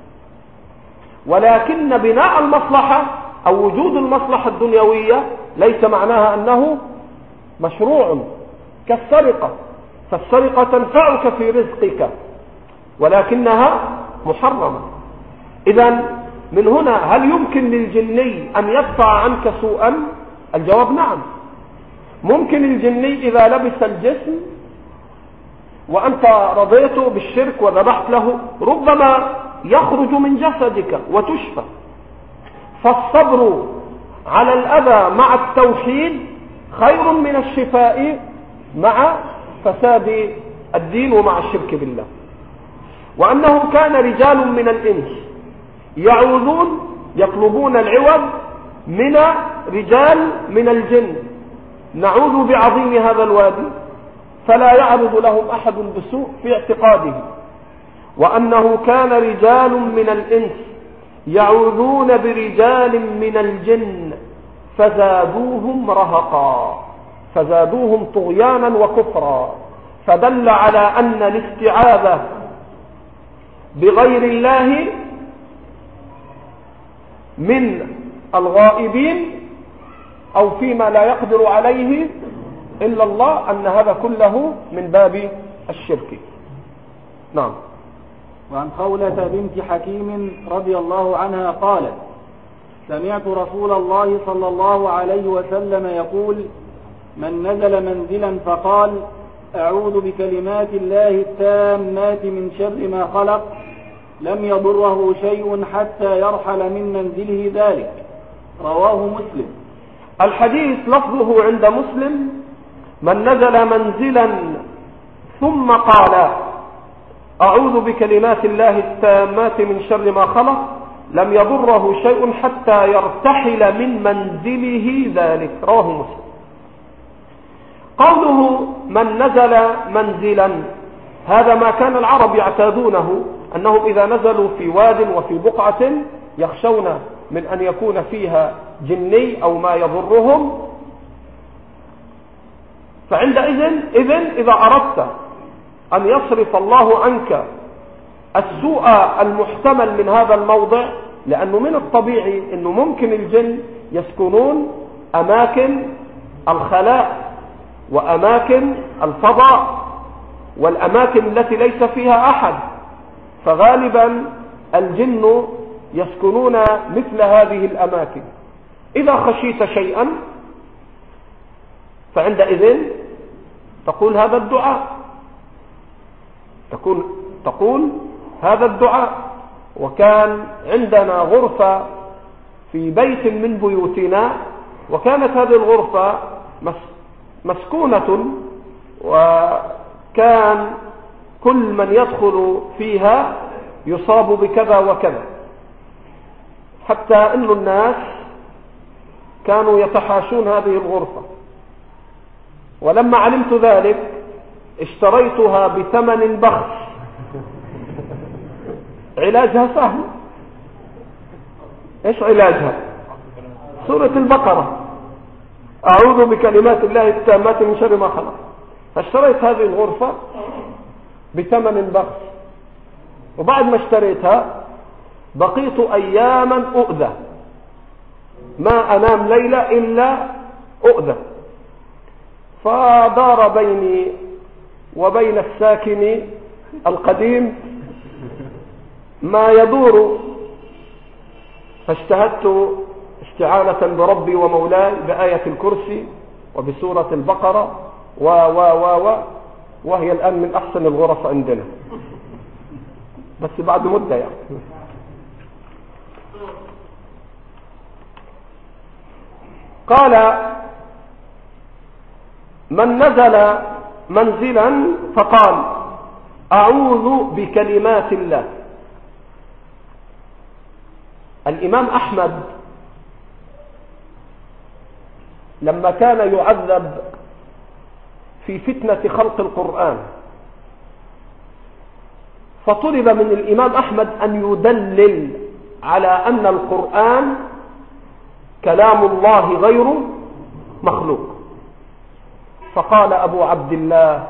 ولكن بناء المصلحة أو وجود المصلحة الدنيوية ليس معناها أنه مشروع كالسرقة. فالسرقة تنفعك في رزقك ولكنها محرمة. إذن من هنا هل يمكن للجني أن يدفع عنك سوءا؟ الجواب نعم. ممكن الجني إذا لبس الجسم وأنت رضيته بالشرك وذبحت له ربما يخرج من جسدك وتشفى. فالصبر على الأذى مع التوحيد خير من الشفاء مع فساد الدين ومع الشرك بالله. وأنه كان رجال من الإنس يعوذون يطلبون العوض من رجال من الجن، نعوذ بعظيم هذا الوادي فلا يعرض لهم أحد بسوء في اعتقاده. وأنه كان رجال من الإنس يعوذون برجال من الجن فزادوهم رهقا، فزادوهم طغيانا وكفرا. فدل على أن الاستعاذة بغير الله من الغائبين أو فيما لا يقدر عليه إلا الله، أن هذا كله من باب الشرك. نعم. وعن خولة بنت حكيم رضي الله عنها قالت: سمعت رسول الله صلى الله عليه وسلم يقول: من نزل منزلا فقال: أعوذ بكلمات الله التامات من شر ما خلق، لم يضره شيء حتى يرحل من منزله ذلك. رواه مسلم. الحديث لفظه عند مسلم: من نزل منزلا ثم قال: أعوذ بكلمات الله التامات من شر ما خلق، لم يضره شيء حتى يرتحل من منزله ذلك. رواه مسلم. قوله من نزل منزلا، هذا ما كان العرب يعتادونه، أنهم إذا نزلوا في واد وفي بقعة يخشون من أن يكون فيها جني أو ما يضرهم، فعندئذ إذن إذا أردت أن يصرف الله عنك السوء المحتمل من هذا الموضع، لأنه من الطبيعي أنه ممكن الجن يسكنون أماكن الخلاء وأماكن الفضاء والأماكن التي ليس فيها أحد، فغالبا الجن يسكنون مثل هذه الأماكن. إذا خشيت شيئا فعندئذ تقول هذا الدعاء، تقول, تقول هذا الدعاء. وكان عندنا غرفة في بيت من بيوتنا، وكانت هذه الغرفة مسكونة، وكان كل من يدخل فيها يصاب بكذا وكذا، حتى أن الناس كانوا يتحاشون هذه الغرفة. ولما علمت ذلك اشتريتها بثمن بخس. علاجها سهل. ايش علاجها؟ سورة البقرة: أعوذ بكلمات الله التامات من شر ما خلق. فاشتريت هذه الغرفة بثمن بخس، وبعد ما اشتريتها بقيت أياما أؤذى، ما أنام ليلة إلا أؤذى. فدار بيني وبين الساكن القديم ما يدور، فاجتهدت استعانة بربي ومولاي بآية الكرسي وبسورة البقرة و و و و وهي الآن من أحسن الغرف عندنا، بس بعد مدة يعني. قال: من نزل منزلا فقال: أعوذ بكلمات الله. الإمام أحمد لما كان يعذب في فتنة خلق القرآن، فطلب من الإمام أحمد أن يدلل على أن القرآن كلام الله غير مخلوق. فقال أبو عبد الله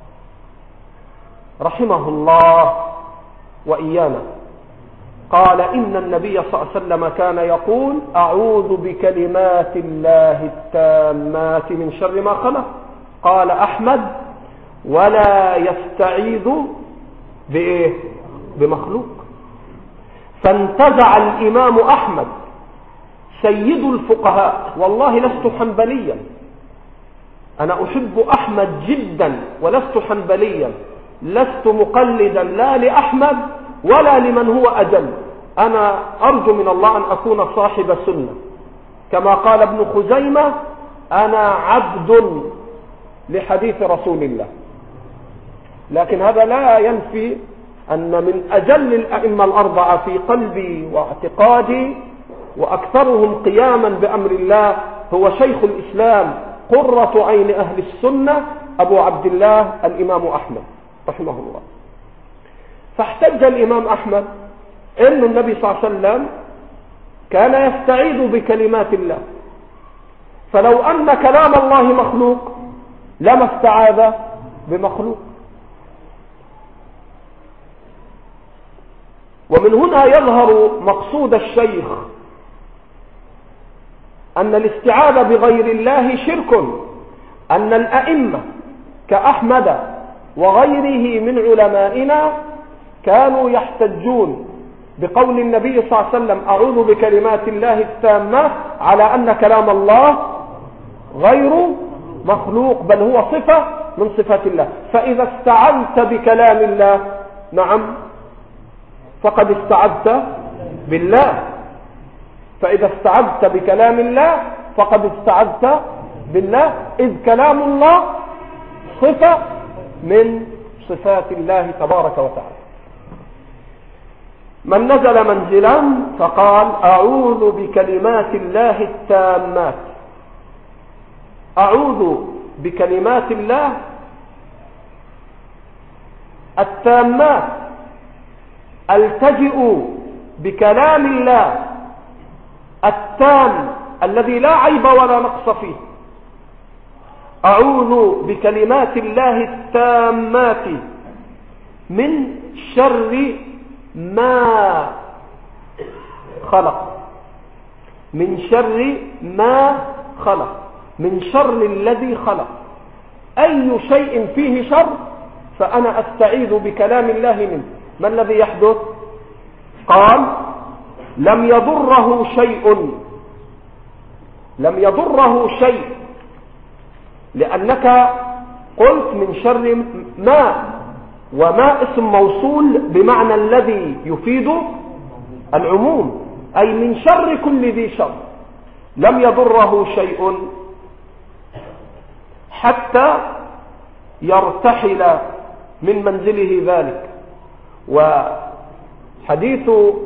رحمه الله وإيانا، قال: إن النبي صلى الله عليه وسلم كان يقول: أعوذ بكلمات الله التامات من شر ما خلق. قال أحمد: ولا يستعيذ بإيه؟ بمخلوق. فانتزع الإمام أحمد سيد الفقهاء، والله لست حنبليا، أنا أحب أحمد جدا ولست حنبليا، لست مقلدا لا لأحمد ولا لمن هو أجل، أنا أرجو من الله أن أكون صاحب سنة، كما قال ابن خزيمة: أنا عبد لحديث رسول الله. لكن هذا لا ينفي أن من أجل الأئمة الأربعة في قلبي واعتقادي وأكثرهم قياما بأمر الله هو شيخ الإسلام قرة عين أهل السنة أبو عبد الله الإمام أحمد رحمه الله. فاحتج الإمام أحمد أن النبي صلى الله عليه وسلم كان يستعيذ بكلمات الله، فلو أن كلام الله مخلوق لما استعاذ بمخلوق. ومن هنا يظهر مقصود الشيخ أن الاستعاذة بغير الله شرك، أن الأئمة كأحمد وغيره من علمائنا كانوا يحتجون بقول النبي صلى الله عليه وسلم أعوذ بكلمات الله التامة على أن كلام الله غير مخلوق، بل هو صفة من صفات الله. فإذا استعذت بكلام الله نعم فقد استعذت بالله، فإذا استعذت بكلام الله فقد استعذت بالله، إذ كلام الله صفة من صفات الله تبارك وتعالى. من نزل منزلا فقال أعوذ بكلمات الله التامات، أعوذ بكلمات الله التامات، التجئ بكلام الله التام الذي لا عيب ولا نقص فيه. أعوذ بكلمات الله التامات من شر ما خلق، من شر ما خلق، من شر الذي خلق. أي شيء فيه شر فأنا أستعيذ بكلام الله منه. ما الذي يحدث؟ قال لم يضره شيء، لم يضره شيء، لأنك قلت من شر ما، وما اسم موصول بمعنى الذي يفيد العموم، أي من شر كل ذي شر. لم يضره شيء حتى يرتحل من منزله ذلك. وحديث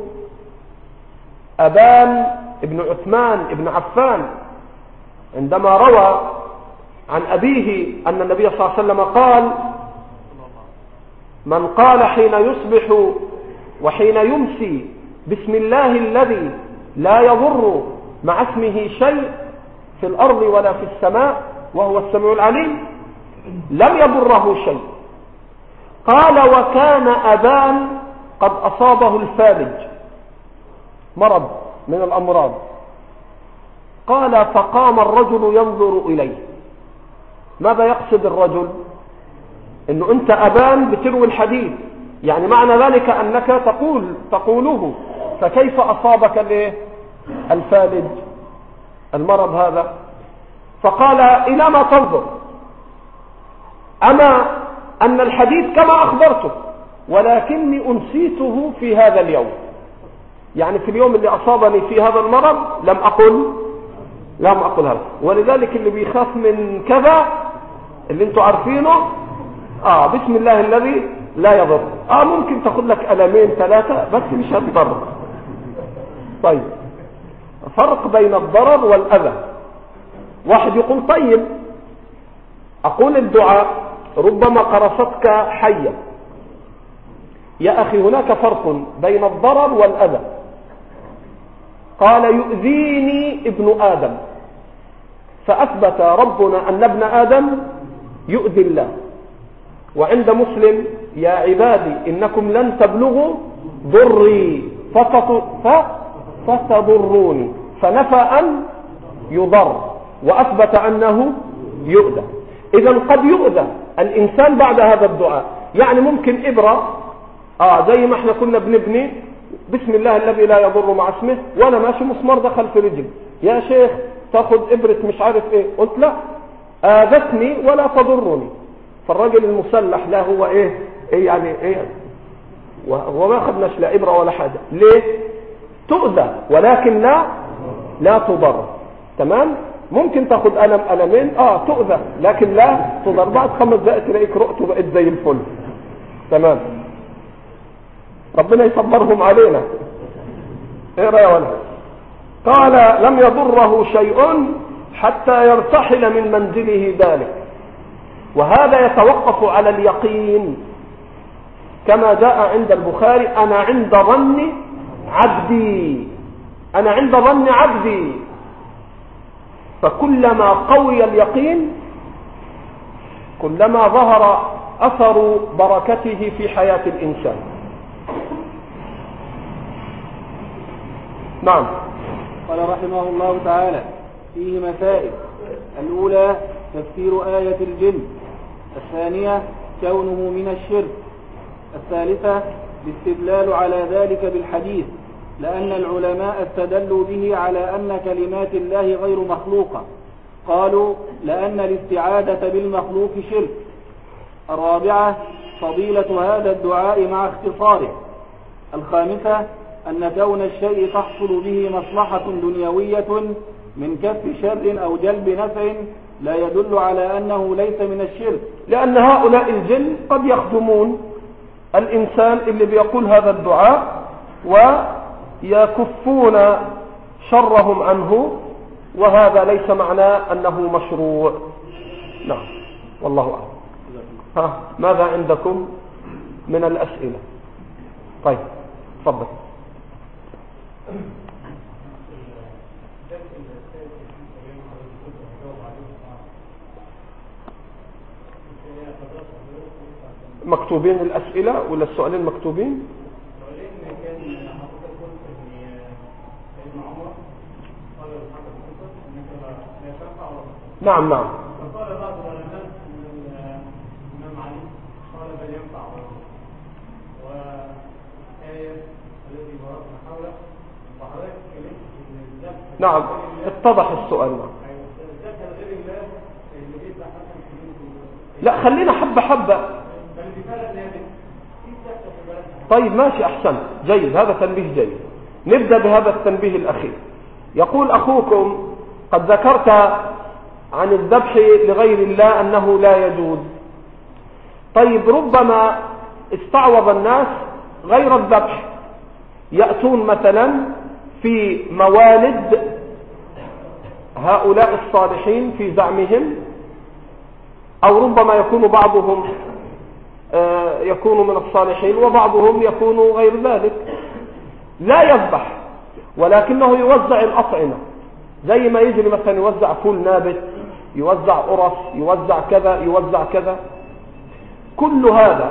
أبان ابن عثمان ابن عفان عندما روى عن أبيه أن النبي صلى الله عليه وسلم قال من قال حين يصبح وحين يمسي بسم الله الذي لا يضر مع اسمه شيء في الأرض ولا في السماء وهو السميع العليم لم يضره شيء. قال وكان أبان قد أصابه الفالج، مرض من الأمراض. قال فقام الرجل ينظر إليه. ماذا يقصد الرجل؟ انه انت أبان بتروي الحديث، يعني معنى ذلك انك تقول تقوله، فكيف اصابك الايه الفالج المرض هذا؟ فقال الى ما تنظر؟ اما ان الحديث كما اخبرتك ولكني انسيته في هذا اليوم، يعني في اليوم اللي اصابني في هذا المرض لم اقل لم اقل هذا. ولذلك اللي بيخاف من كذا اللي انتوا عارفينه اه بسم الله الذي لا يضر، اه ممكن تاخذ لك ألمين ثلاثة بس مش هتضر. طيب فرق بين الضرر والأذى. واحد يقول طيب اقول الدعاء ربما قرصتك حية. يا اخي هناك فرق بين الضرر والأذى. قال يؤذيني ابن آدم، فأثبت ربنا أن ابن آدم يؤذي الله. وعند مسلم يا عبادي إنكم لن تبلغوا ضري فتضروني، فنفى أن يضر وأثبت أنه يؤذى. إذا قد يؤذى الإنسان بعد هذا الدعاء، يعني ممكن إبرة آه زي ما احنا كنا بنبني بسم الله الذي لا يضر مع اسمه، وانا ماشي مسمار دخل في رجل، يا شيخ تاخذ ابرة مش عارف ايه، قلت لا آذتني ولا تضرني. فالراجل المسلح لا هو ايه ايه يعني ايه، وما اخذناش لا ابرة ولا حاجة. ليه؟ تؤذى ولكن لا لا تضر. تمام؟ ممكن تاخذ ألم ألمين اه تؤذى لكن لا تضر. بعد خمس دقائق تلاقيك رؤت وبقيت زي الفل. تمام؟ ربنا يصبرهم علينا. ايه رأي ولا؟ قال لم يضره شيء حتى يرتحل من منزله ذلك. وهذا يتوقف على اليقين كما جاء عند البخاري أنا عند ظن عبدي، أنا عند ظن عبدي. فكلما قوي اليقين كلما ظهر أثر بركته في حياة الإنسان. نعم. قال رحمه الله تعالى فيه مسائل. الأولى تفسير آية الجن. الثانية كونه من الشرك. الثالثة الاستدلال على ذلك بالحديث، لأن العلماء استدلوا به على أن كلمات الله غير مخلوقة، قالوا لأن الاستعاذة بالمخلوق شرك. الرابعة فضيلة هذا الدعاء مع اختصاره. الخامسة أن كون الشيء تحصل به مصلحة دنيوية من كف شر أو جلب نفع لا يدل على أنه ليس من الشرك، لأن هؤلاء الجن قد يخدمون الإنسان اللي بيقول هذا الدعاء ويكفون شرهم عنه، وهذا ليس معناه أنه مشروع. نعم والله أعلم. ها ماذا عندكم من الأسئلة؟ طيب تفضل. مكتوبين الأسئلة ولا السؤالين مكتوبين؟ نعم نعم. فقال بعض العلماء الإمام علي قال بل ينفع، وآية التي باركنا حوله وحضرتك كلمت ان الذبح نعم اتضح السؤال. نعم الذبح غير الله اللي بيذبح مثلا لا خلينا حبة حبة. طيب ماشي أحسن جيد، هذا تنبيه جيد. نبدأ بهذا التنبيه الأخير. يقول أخوكم قد ذكرت عن الذبح لغير الله أنه لا يجوز. طيب ربما استعوض الناس غير الذبح، يأتون مثلا في موالد هؤلاء الصالحين في زعمهم، أو ربما يكون بعضهم يكون من الصالحين وبعضهم يكون غير ذلك، لا يذبح ولكنه يوزع الأطعمة، زي ما يجري مثلا يوزع فول نابت، يوزع قرص، يوزع كذا يوزع كذا. كل هذا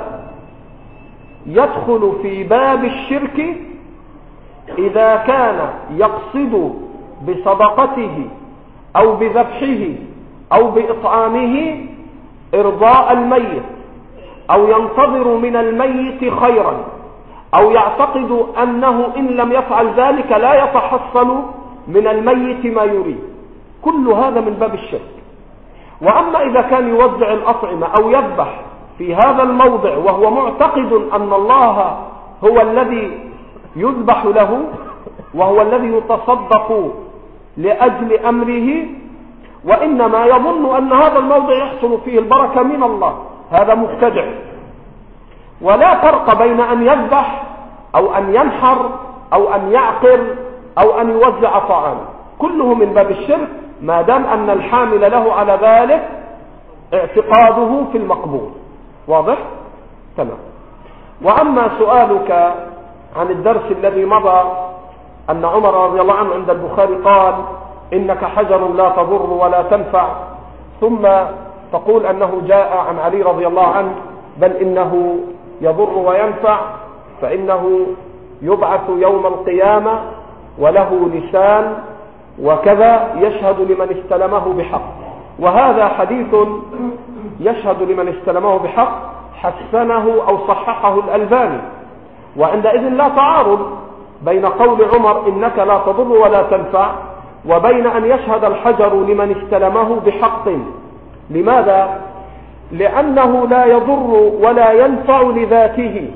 يدخل في باب الشرك إذا كان يقصد بصدقته أو بذبحه أو بإطعامه إرضاء الميت، أو ينتظر من الميت خيرا، أو يعتقد أنه إن لم يفعل ذلك لا يتحصل من الميت ما يريد. كل هذا من باب الشرك. وأما إذا كان يوزع الأطعمة أو يذبح في هذا الموضع وهو معتقد أن الله هو الذي يذبح له وهو الذي يتصدق لأجل أمره، وإنما يظن أن هذا الموضع يحصل فيه البركة من الله، هذا مبتدع. ولا فرق بين أن يذبح أو أن ينحر أو أن يعقر أو أن يوزع طعام، كله من باب الشرك، ما دام أن الحامل له على ذلك اعتقاده في المقبول. واضح؟ تمام. وأما سؤالك عن الدرس الذي مضى أن عمر رضي الله عنه عند البخاري قال إنك حجر لا تضر ولا تنفع، ثم تقول أنه جاء عن علي رضي الله عنه بل إنه يضر وينفع، فإنه يبعث يوم القيامة وله لسان وكذا يشهد لمن استلمه بحق. وهذا حديث يشهد لمن استلمه بحق حسنه أو صححه الألباني، وعندئذ لا تعارض بين قول عمر إنك لا تضر ولا تنفع وبين أن يشهد الحجر لمن استلمه بحق. لماذا؟ لأنه لا يضر ولا ينفع لذاته،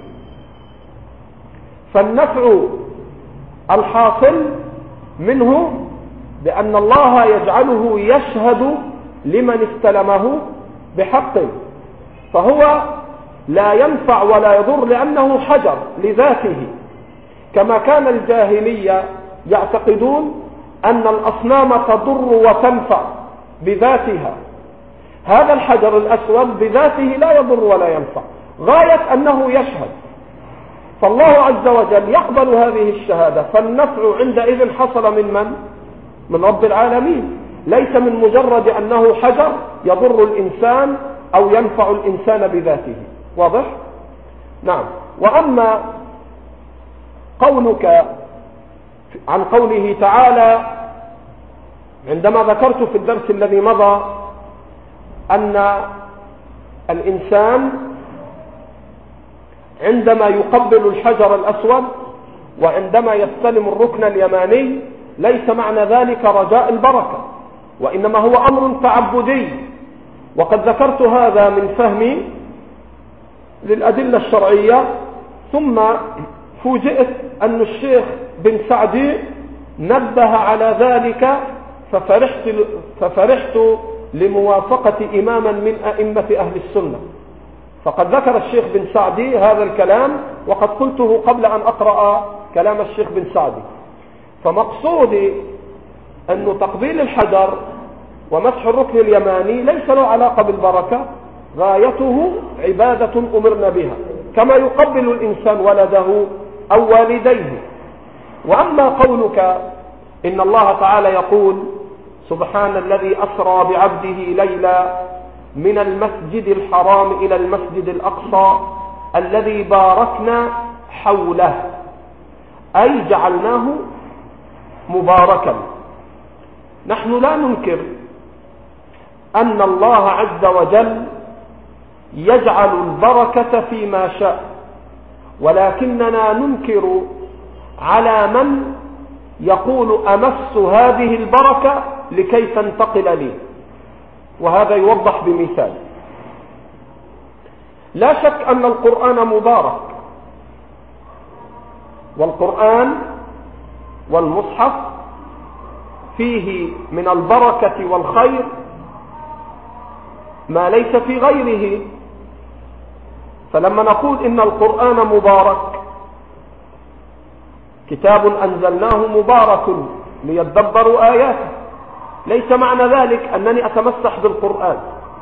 فالنفع الحاصل منه بأن الله يجعله يشهد لمن استلمه بحق، فهو لا ينفع ولا يضر لأنه حجر لذاته، كما كان الجاهلية يعتقدون أن الأصنام تضر وتنفع بذاتها. هذا الحجر الأسود بذاته لا يضر ولا ينفع، غاية أنه يشهد، فالله عز وجل يقبل هذه الشهادة، فالنفع عندئذ حصل من من؟ من رب العالمين، ليس من مجرد أنه حجر يضر الإنسان أو ينفع الإنسان بذاته. واضح؟ نعم. وأما قولك عن قوله تعالى عندما ذكرت في الدرس الذي مضى أن الإنسان عندما يقبل الحجر الأسود وعندما يستلم الركن اليماني ليس معنى ذلك رجاء البركة، وإنما هو أمر تعبدي. وقد ذكرت هذا من فهمي للأدلة الشرعية، ثم فوجئت أن الشيخ بن سعدي نبه على ذلك، ففرحت, ففرحت لموافقة إماما من أئمة أهل السنة. فقد ذكر الشيخ بن سعدي هذا الكلام، وقد قلته قبل أن أقرأ كلام الشيخ بن سعدي. فمقصودي أن تقبيل الحجر ومسح الركن اليماني ليس له علاقة بالبركة، غايته عبادة أمرنا بها، كما يقبل الإنسان ولده أو والديه. وأما قولك إن الله تعالى يقول سبحان الذي أسرى بعبده ليلا من المسجد الحرام إلى المسجد الأقصى الذي باركنا حوله، أي جعلناه مباركا. نحن لا ننكر أن الله عز وجل يجعل البركة فيما شاء، ولكننا ننكر على من يقول أمس هذه البركة لكي تنتقل لي. وهذا يوضح بمثال. لا شك أن القرآن مبارك، والقرآن والمصحف فيه من البركة والخير ما ليس في غيره. فلما نقول إن القرآن مبارك، كتاب أنزلناه مبارك ليدبروا آياته، ليس معنى ذلك أنني أتمسح بالقرآن،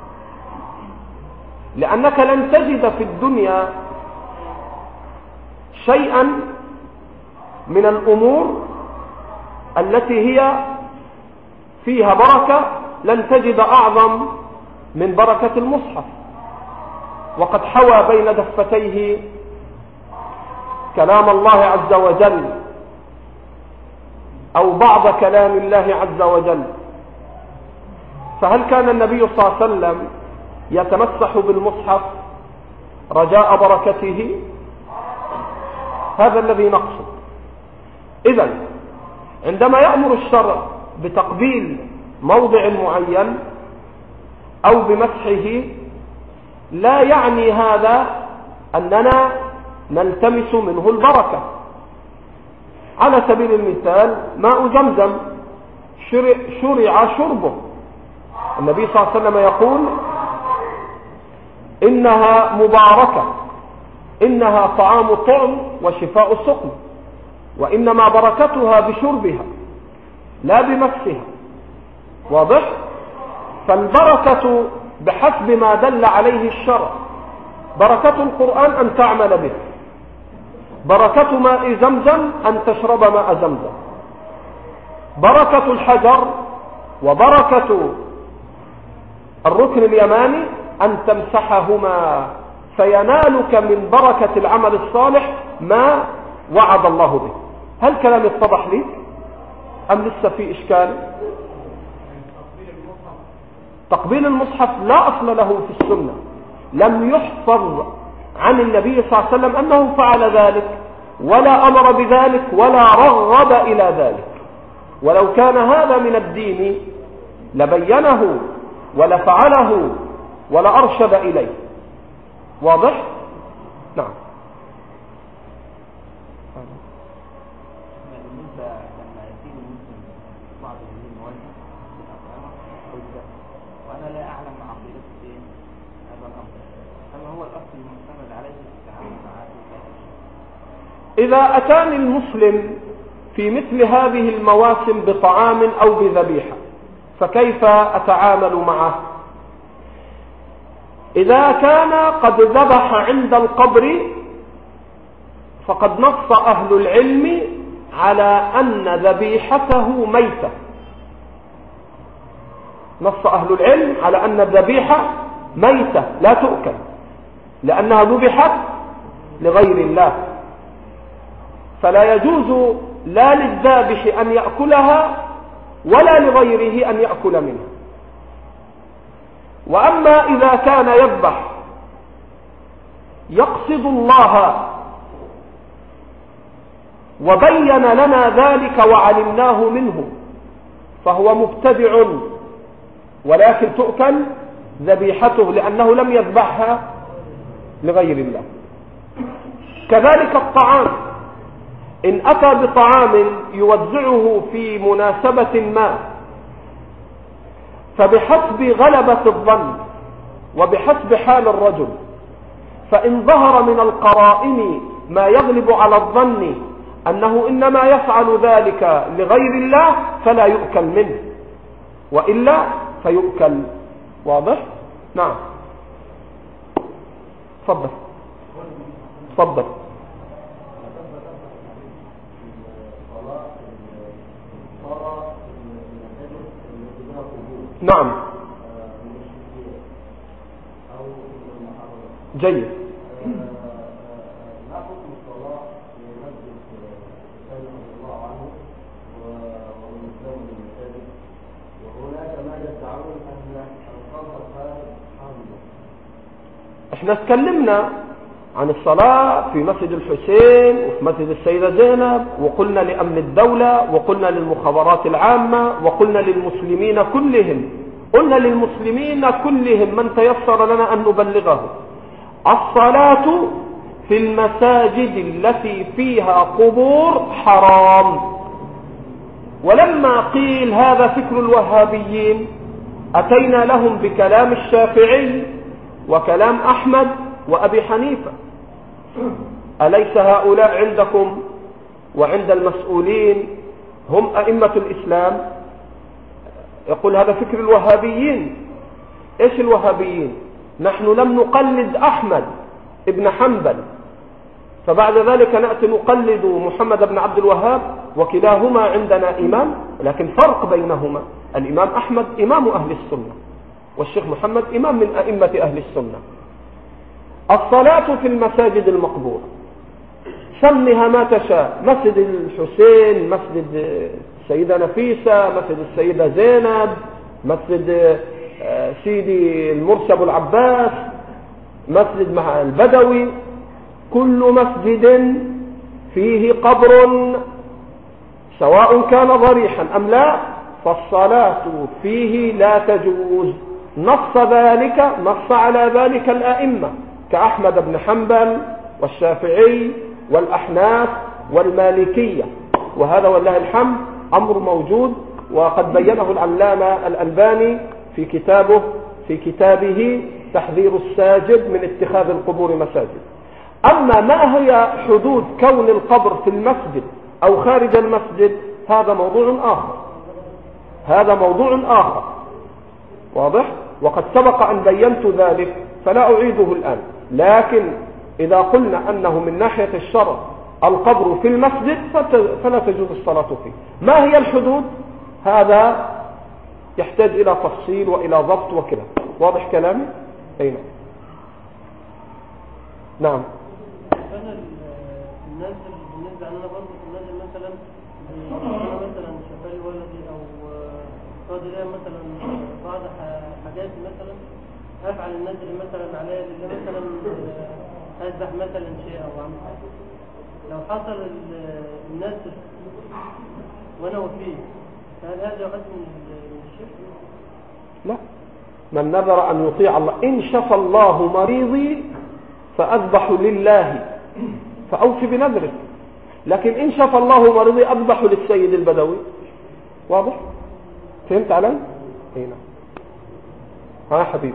لأنك لن تجد في الدنيا شيئا من الأمور التي هي فيها بركة لن تجد أعظم من بركة المصحف. وقد حوى بين دفتيه كلام الله عز وجل أو بعض كلام الله عز وجل. فهل كان النبي صلى الله عليه وسلم يتمسح بالمصحف رجاء بركته؟ هذا الذي نقصد. إذن عندما يأمر الشرع بتقبيل موضع معين أو بمسحه لا يعني هذا أننا نلتمس منه البركة. على سبيل المثال ماء زمزم شرع, شرع شربه، النبي صلى الله عليه وسلم يقول إنها مباركة، إنها طعام طعم وشفاء سقم، وإنما بركتها بشربها لا بمسها. واضح؟ فالبركة بحسب ما دل عليه الشرع. بركة القرآن أن تعمل به، بركة ماء زمزم أن تشرب ماء زمزم، بركة الحجر وبركة الركن اليماني أن تمسحهما فينالك من بركة العمل الصالح ما وعد الله به. هل كلام اتضح لي أم لسه في إشكال؟ تقبيل المصحف لا أصل له في السنة، لم يحفظ عن النبي صلى الله عليه وسلم أنه فعل ذلك ولا أمر بذلك ولا رغب إلى ذلك. ولو كان هذا من الدين لبينه ولفعله ولأرشد إليه. واضح؟ نعم. وأنا لا أعلم عقيدة هذا الأمر، فما هو الأصل المعتمد عليه في التعامل مع إذا أتاني المسلم في مثل هذه المواسم بطعام أو بذبيحة فكيف أتعامل معه؟ إذا كان قد ذبح عند القبر فقد نص أهل العلم على أن ذبيحته ميتة. نص أهل العلم على أن الذبيحة ميتة لا تؤكل، لأنها ذبحت لغير الله، فلا يجوز لا للذابح أن يأكلها ولا لغيره أن يأكل منه. وأما إذا كان يذبح يقصد الله وبين لنا ذلك وعلمناه منه فهو مبتدع، ولكن تؤكل ذبيحته لأنه لم يذبحها لغير الله. كذلك الطعام، إن أتى بطعام يوزعه في مناسبة ما فبحسب غلبة الظن وبحسب حال الرجل، فإن ظهر من القرائن ما يغلب على الظن أنه إنما يفعل ذلك لغير الله فلا يؤكل منه، وإلا فيؤكل. واضح؟ نعم. تفضل تفضل. نعم جيد. احنا تكلمنا عن الصلاة في مسجد الحسين وفي مسجد السيدة زينب، وقلنا لأمن الدولة، وقلنا للمخابرات العامة، وقلنا للمسلمين كلهم. قلنا للمسلمين كلهم من تيسر لنا أن نبلغه الصلاة في المساجد التي فيها قبور حرام. ولما قيل هذا فكر الوهابيين أتينا لهم بكلام الشافعي وكلام أحمد وأبي حنيفة. أليس هؤلاء عندكم وعند المسؤولين هم أئمة الإسلام؟ يقول هذا فكر الوهابيين. إيش الوهابيين؟ نحن لم نقلد أحمد ابن حنبل فبعد ذلك نأتي نقلد محمد بن عبد الوهاب، وكلاهما عندنا إمام، لكن فرق بينهما. الإمام أحمد إمام أهل السنة، والشيخ محمد إمام من أئمة أهل السنة. الصلاة في المساجد المقبورة سمها ما تشاء، مسجد الحسين، مسجد السيدة نفيسة، مسجد السيدة زينب، مسجد سيدي المرسي أبو العباس، مسجد مع البدوي، كل مسجد فيه قبر سواء كان ضريحا أم لا فالصلاة فيه لا تجوز. نص ذلك نص على ذلك الأئمة كأحمد بن حنبل والشافعي والأحناف والمالكية، وهذا والله الحمد أمر موجود وقد بينه العلامة الألباني في كتابه في كتابه تحذير الساجد من اتخاذ القبور مساجد. أما ما هي حدود كون القبر في المسجد أو خارج المسجد هذا موضوع آخر، هذا موضوع آخر. واضح؟ وقد سبق أن بينت ذلك فلا أعيده الآن. لكن إذا قلنا أنه من ناحية الشرع القبر في المسجد فلا تجوز الصلاة فيه. ما هي الحدود؟ هذا يحتاج إلى تفصيل وإلى ضبط وكذا. واضح كلامي؟ أين؟ نعم. أنا الناس بالنسبة لنا برضه الناس مثلا مثلا شفاري ولدي أو قادر مثلا بعض حاجات مثلا أفعل النزل مثلا عليها لله مثلا أذبح مثلا شيء أو أعمل حاجة، لو حصل النزل وأنا وفيه فهل هذا يعد من الشرك؟ لا، من نذر أن يطيع الله إن شفى الله مريضي فأذبح لله فأوفي بنذرك، لكن إن شفى الله مريضي أذبح للسيد البدوي. واضح؟ فهمت علي؟ هنا ها حبيبي.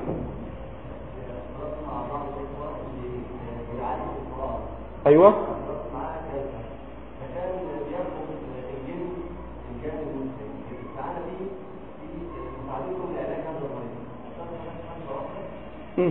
أيوة م.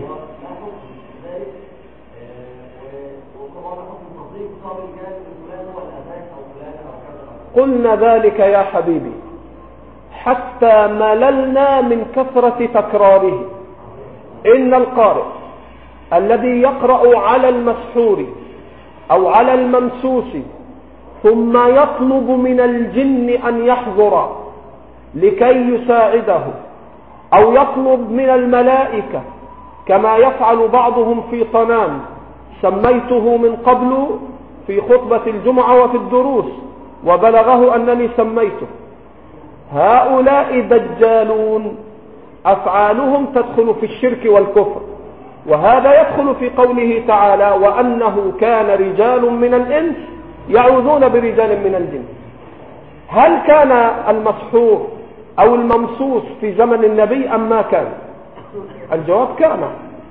قلنا ذلك يا حبيبي حتى مللنا من كثرة تكراره. إن القارئ الذي يقرأ على المسحور أو على الممسوس ثم يطلب من الجن أن يحضر لكي يساعده أو يطلب من الملائكة كما يفعل بعضهم في طنان، سميته من قبل في خطبة الجمعة وفي الدروس وبلغه أنني سميته. هؤلاء دجالون، أفعالهم تدخل في الشرك والكفر، وهذا يدخل في قوله تعالى وأنه كان رجال من الإنس يعوذون برجال من الجن. هل كان المسحور أو الممسوس في زمن النبي أم ما كان؟ الجواب كان،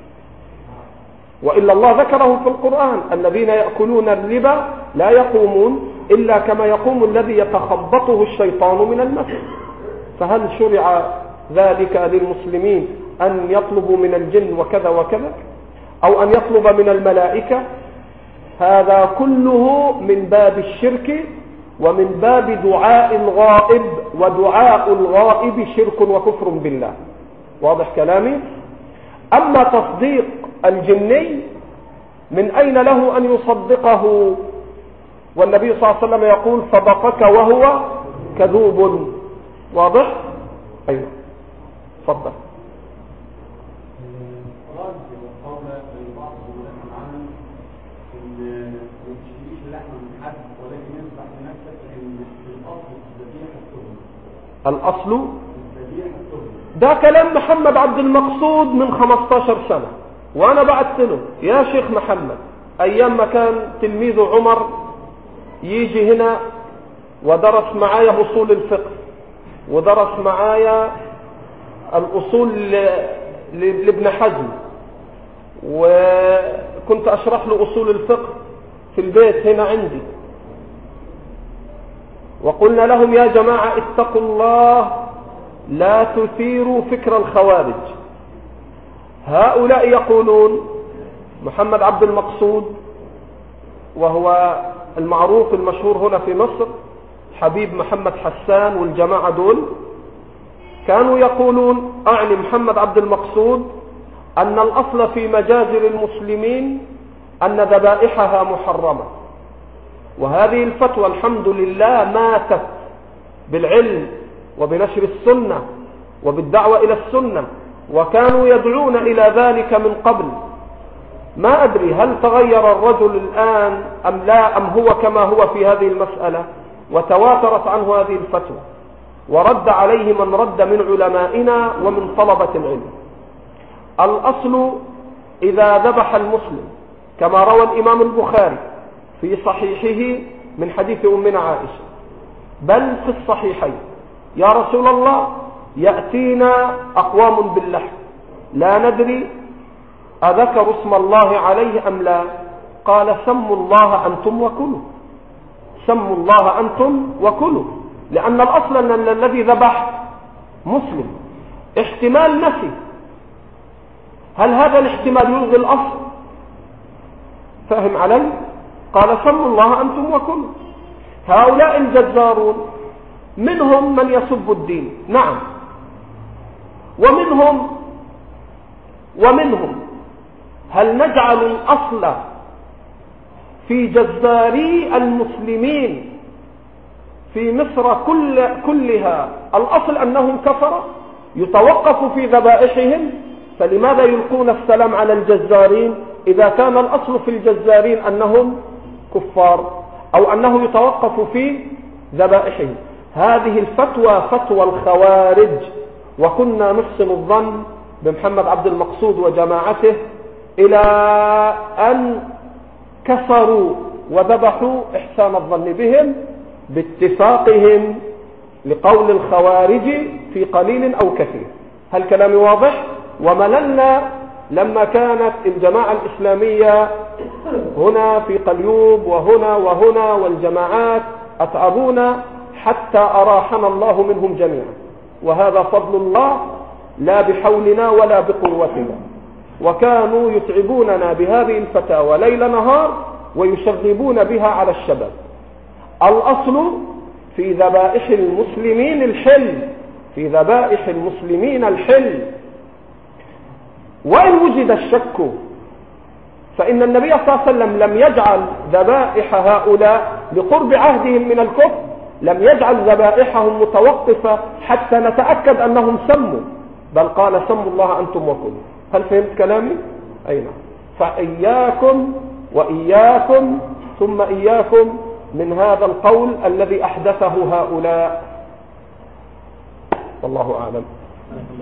وإلا الله ذكره في القرآن: الذين يأكلون الربا لا يقومون إلا كما يقوم الذي يتخبطه الشيطان من المس. فهل شرع ذلك للمسلمين أن يطلبوا من الجن وكذا وكذا، أو أن يطلب من الملائكة؟ هذا كله من باب الشرك ومن باب دعاء الغائب، ودعاء الغائب شرك وكفر بالله. واضح كلامي؟ أما تصديق الجني من أين له أن يصدقه؟ والنبي صلى الله عليه وسلم يقول صدقك وهو كذوب. واضح؟ أيوه تفضل. الأصل ده كلام محمد عبد المقصود من خمستاشر سنة، وأنا بعت له يا شيخ محمد أيام ما كان تلميذ عمر يجي هنا ودرس معايا أصول الفقه، ودرس معايا الأصول لابن حزم، وكنت أشرح له أصول الفقه في البيت هنا عندي، وقلنا لهم يا جماعة اتقوا الله لا تثيروا فكر الخوارج. هؤلاء يقولون محمد عبد المقصود، وهو المعروف المشهور هنا في مصر حبيب محمد حسان والجماعة دول، كانوا يقولون أعني محمد عبد المقصود أن الأصل في مجازر المسلمين أن ذبائحها محرمة. وهذه الفتوى الحمد لله ماتت بالعلم وبنشر السنة وبالدعوة إلى السنة، وكانوا يدعون إلى ذلك من قبل. ما أدري هل تغير الرجل الآن أم لا، أم هو كما هو في هذه المسألة، وتواترت عنه هذه الفتوى ورد عليه من رد من علمائنا ومن طلبة العلم. الأصل إذا ذبح المسلم كما روى الإمام البخاري في صحيحه من حديث أمنا عائشة، بل في الصحيحين: يا رسول الله يأتينا أقوام باللحم لا ندري أذكر اسم الله عليه أم لا؟ قال سموا الله أنتم وكلوا، سموا الله أنتم وكلوا، لأن الأصل أن الذي ذبح مسلم. احتمال نفي، هل هذا الاحتمال يلغي الأصل؟ فاهم علي؟ قال سموا الله أنتم وكلوا. هؤلاء الجزارون منهم من يسب الدين، نعم، ومنهم ومنهم هل نجعل الأصل في جزاري المسلمين في مصر كل كلها الأصل أنهم كفرة يتوقف في ذبائحهم؟ فلماذا يلقون السلام على الجزارين إذا كان الأصل في الجزارين أنهم كفار، أو أنه يتوقف في ذبائحهم؟ هذه الفتوى فتوى الخوارج، وكنا نحسن الظن بمحمد عبد المقصود وجماعته إلى أن كسروا وذبحوا إحسان الظن بهم باتفاقهم لقول الخوارج في قليل أو كثير. هل كلامي واضح؟ ومللنا لما كانت الجماعة الإسلامية هنا في قليوب وهنا وهنا والجماعات أتعبونا حتى أراحنا الله منهم جميعا، وهذا فضل الله لا بحولنا ولا بقوتنا. وكانوا يتعبوننا بهذه الفتاوى ليل نهار ويشغبون بها على الشباب. الأصل في ذبائح المسلمين الحل، في ذبائح المسلمين الحل. وإن وجد الشك فإن النبي صلى الله عليه وسلم لم يجعل ذبائح هؤلاء لقرب عهدهم من الكفر لم يجعل ذبائحهم متوقفة حتى نتأكد أنهم سموا، بل قال سموا الله أنتم وكلوا. هل فهمت كلامي؟ أي نعم. فإياكم وإياكم ثم إياكم من هذا القول الذي أحدثه هؤلاء، والله أعلم.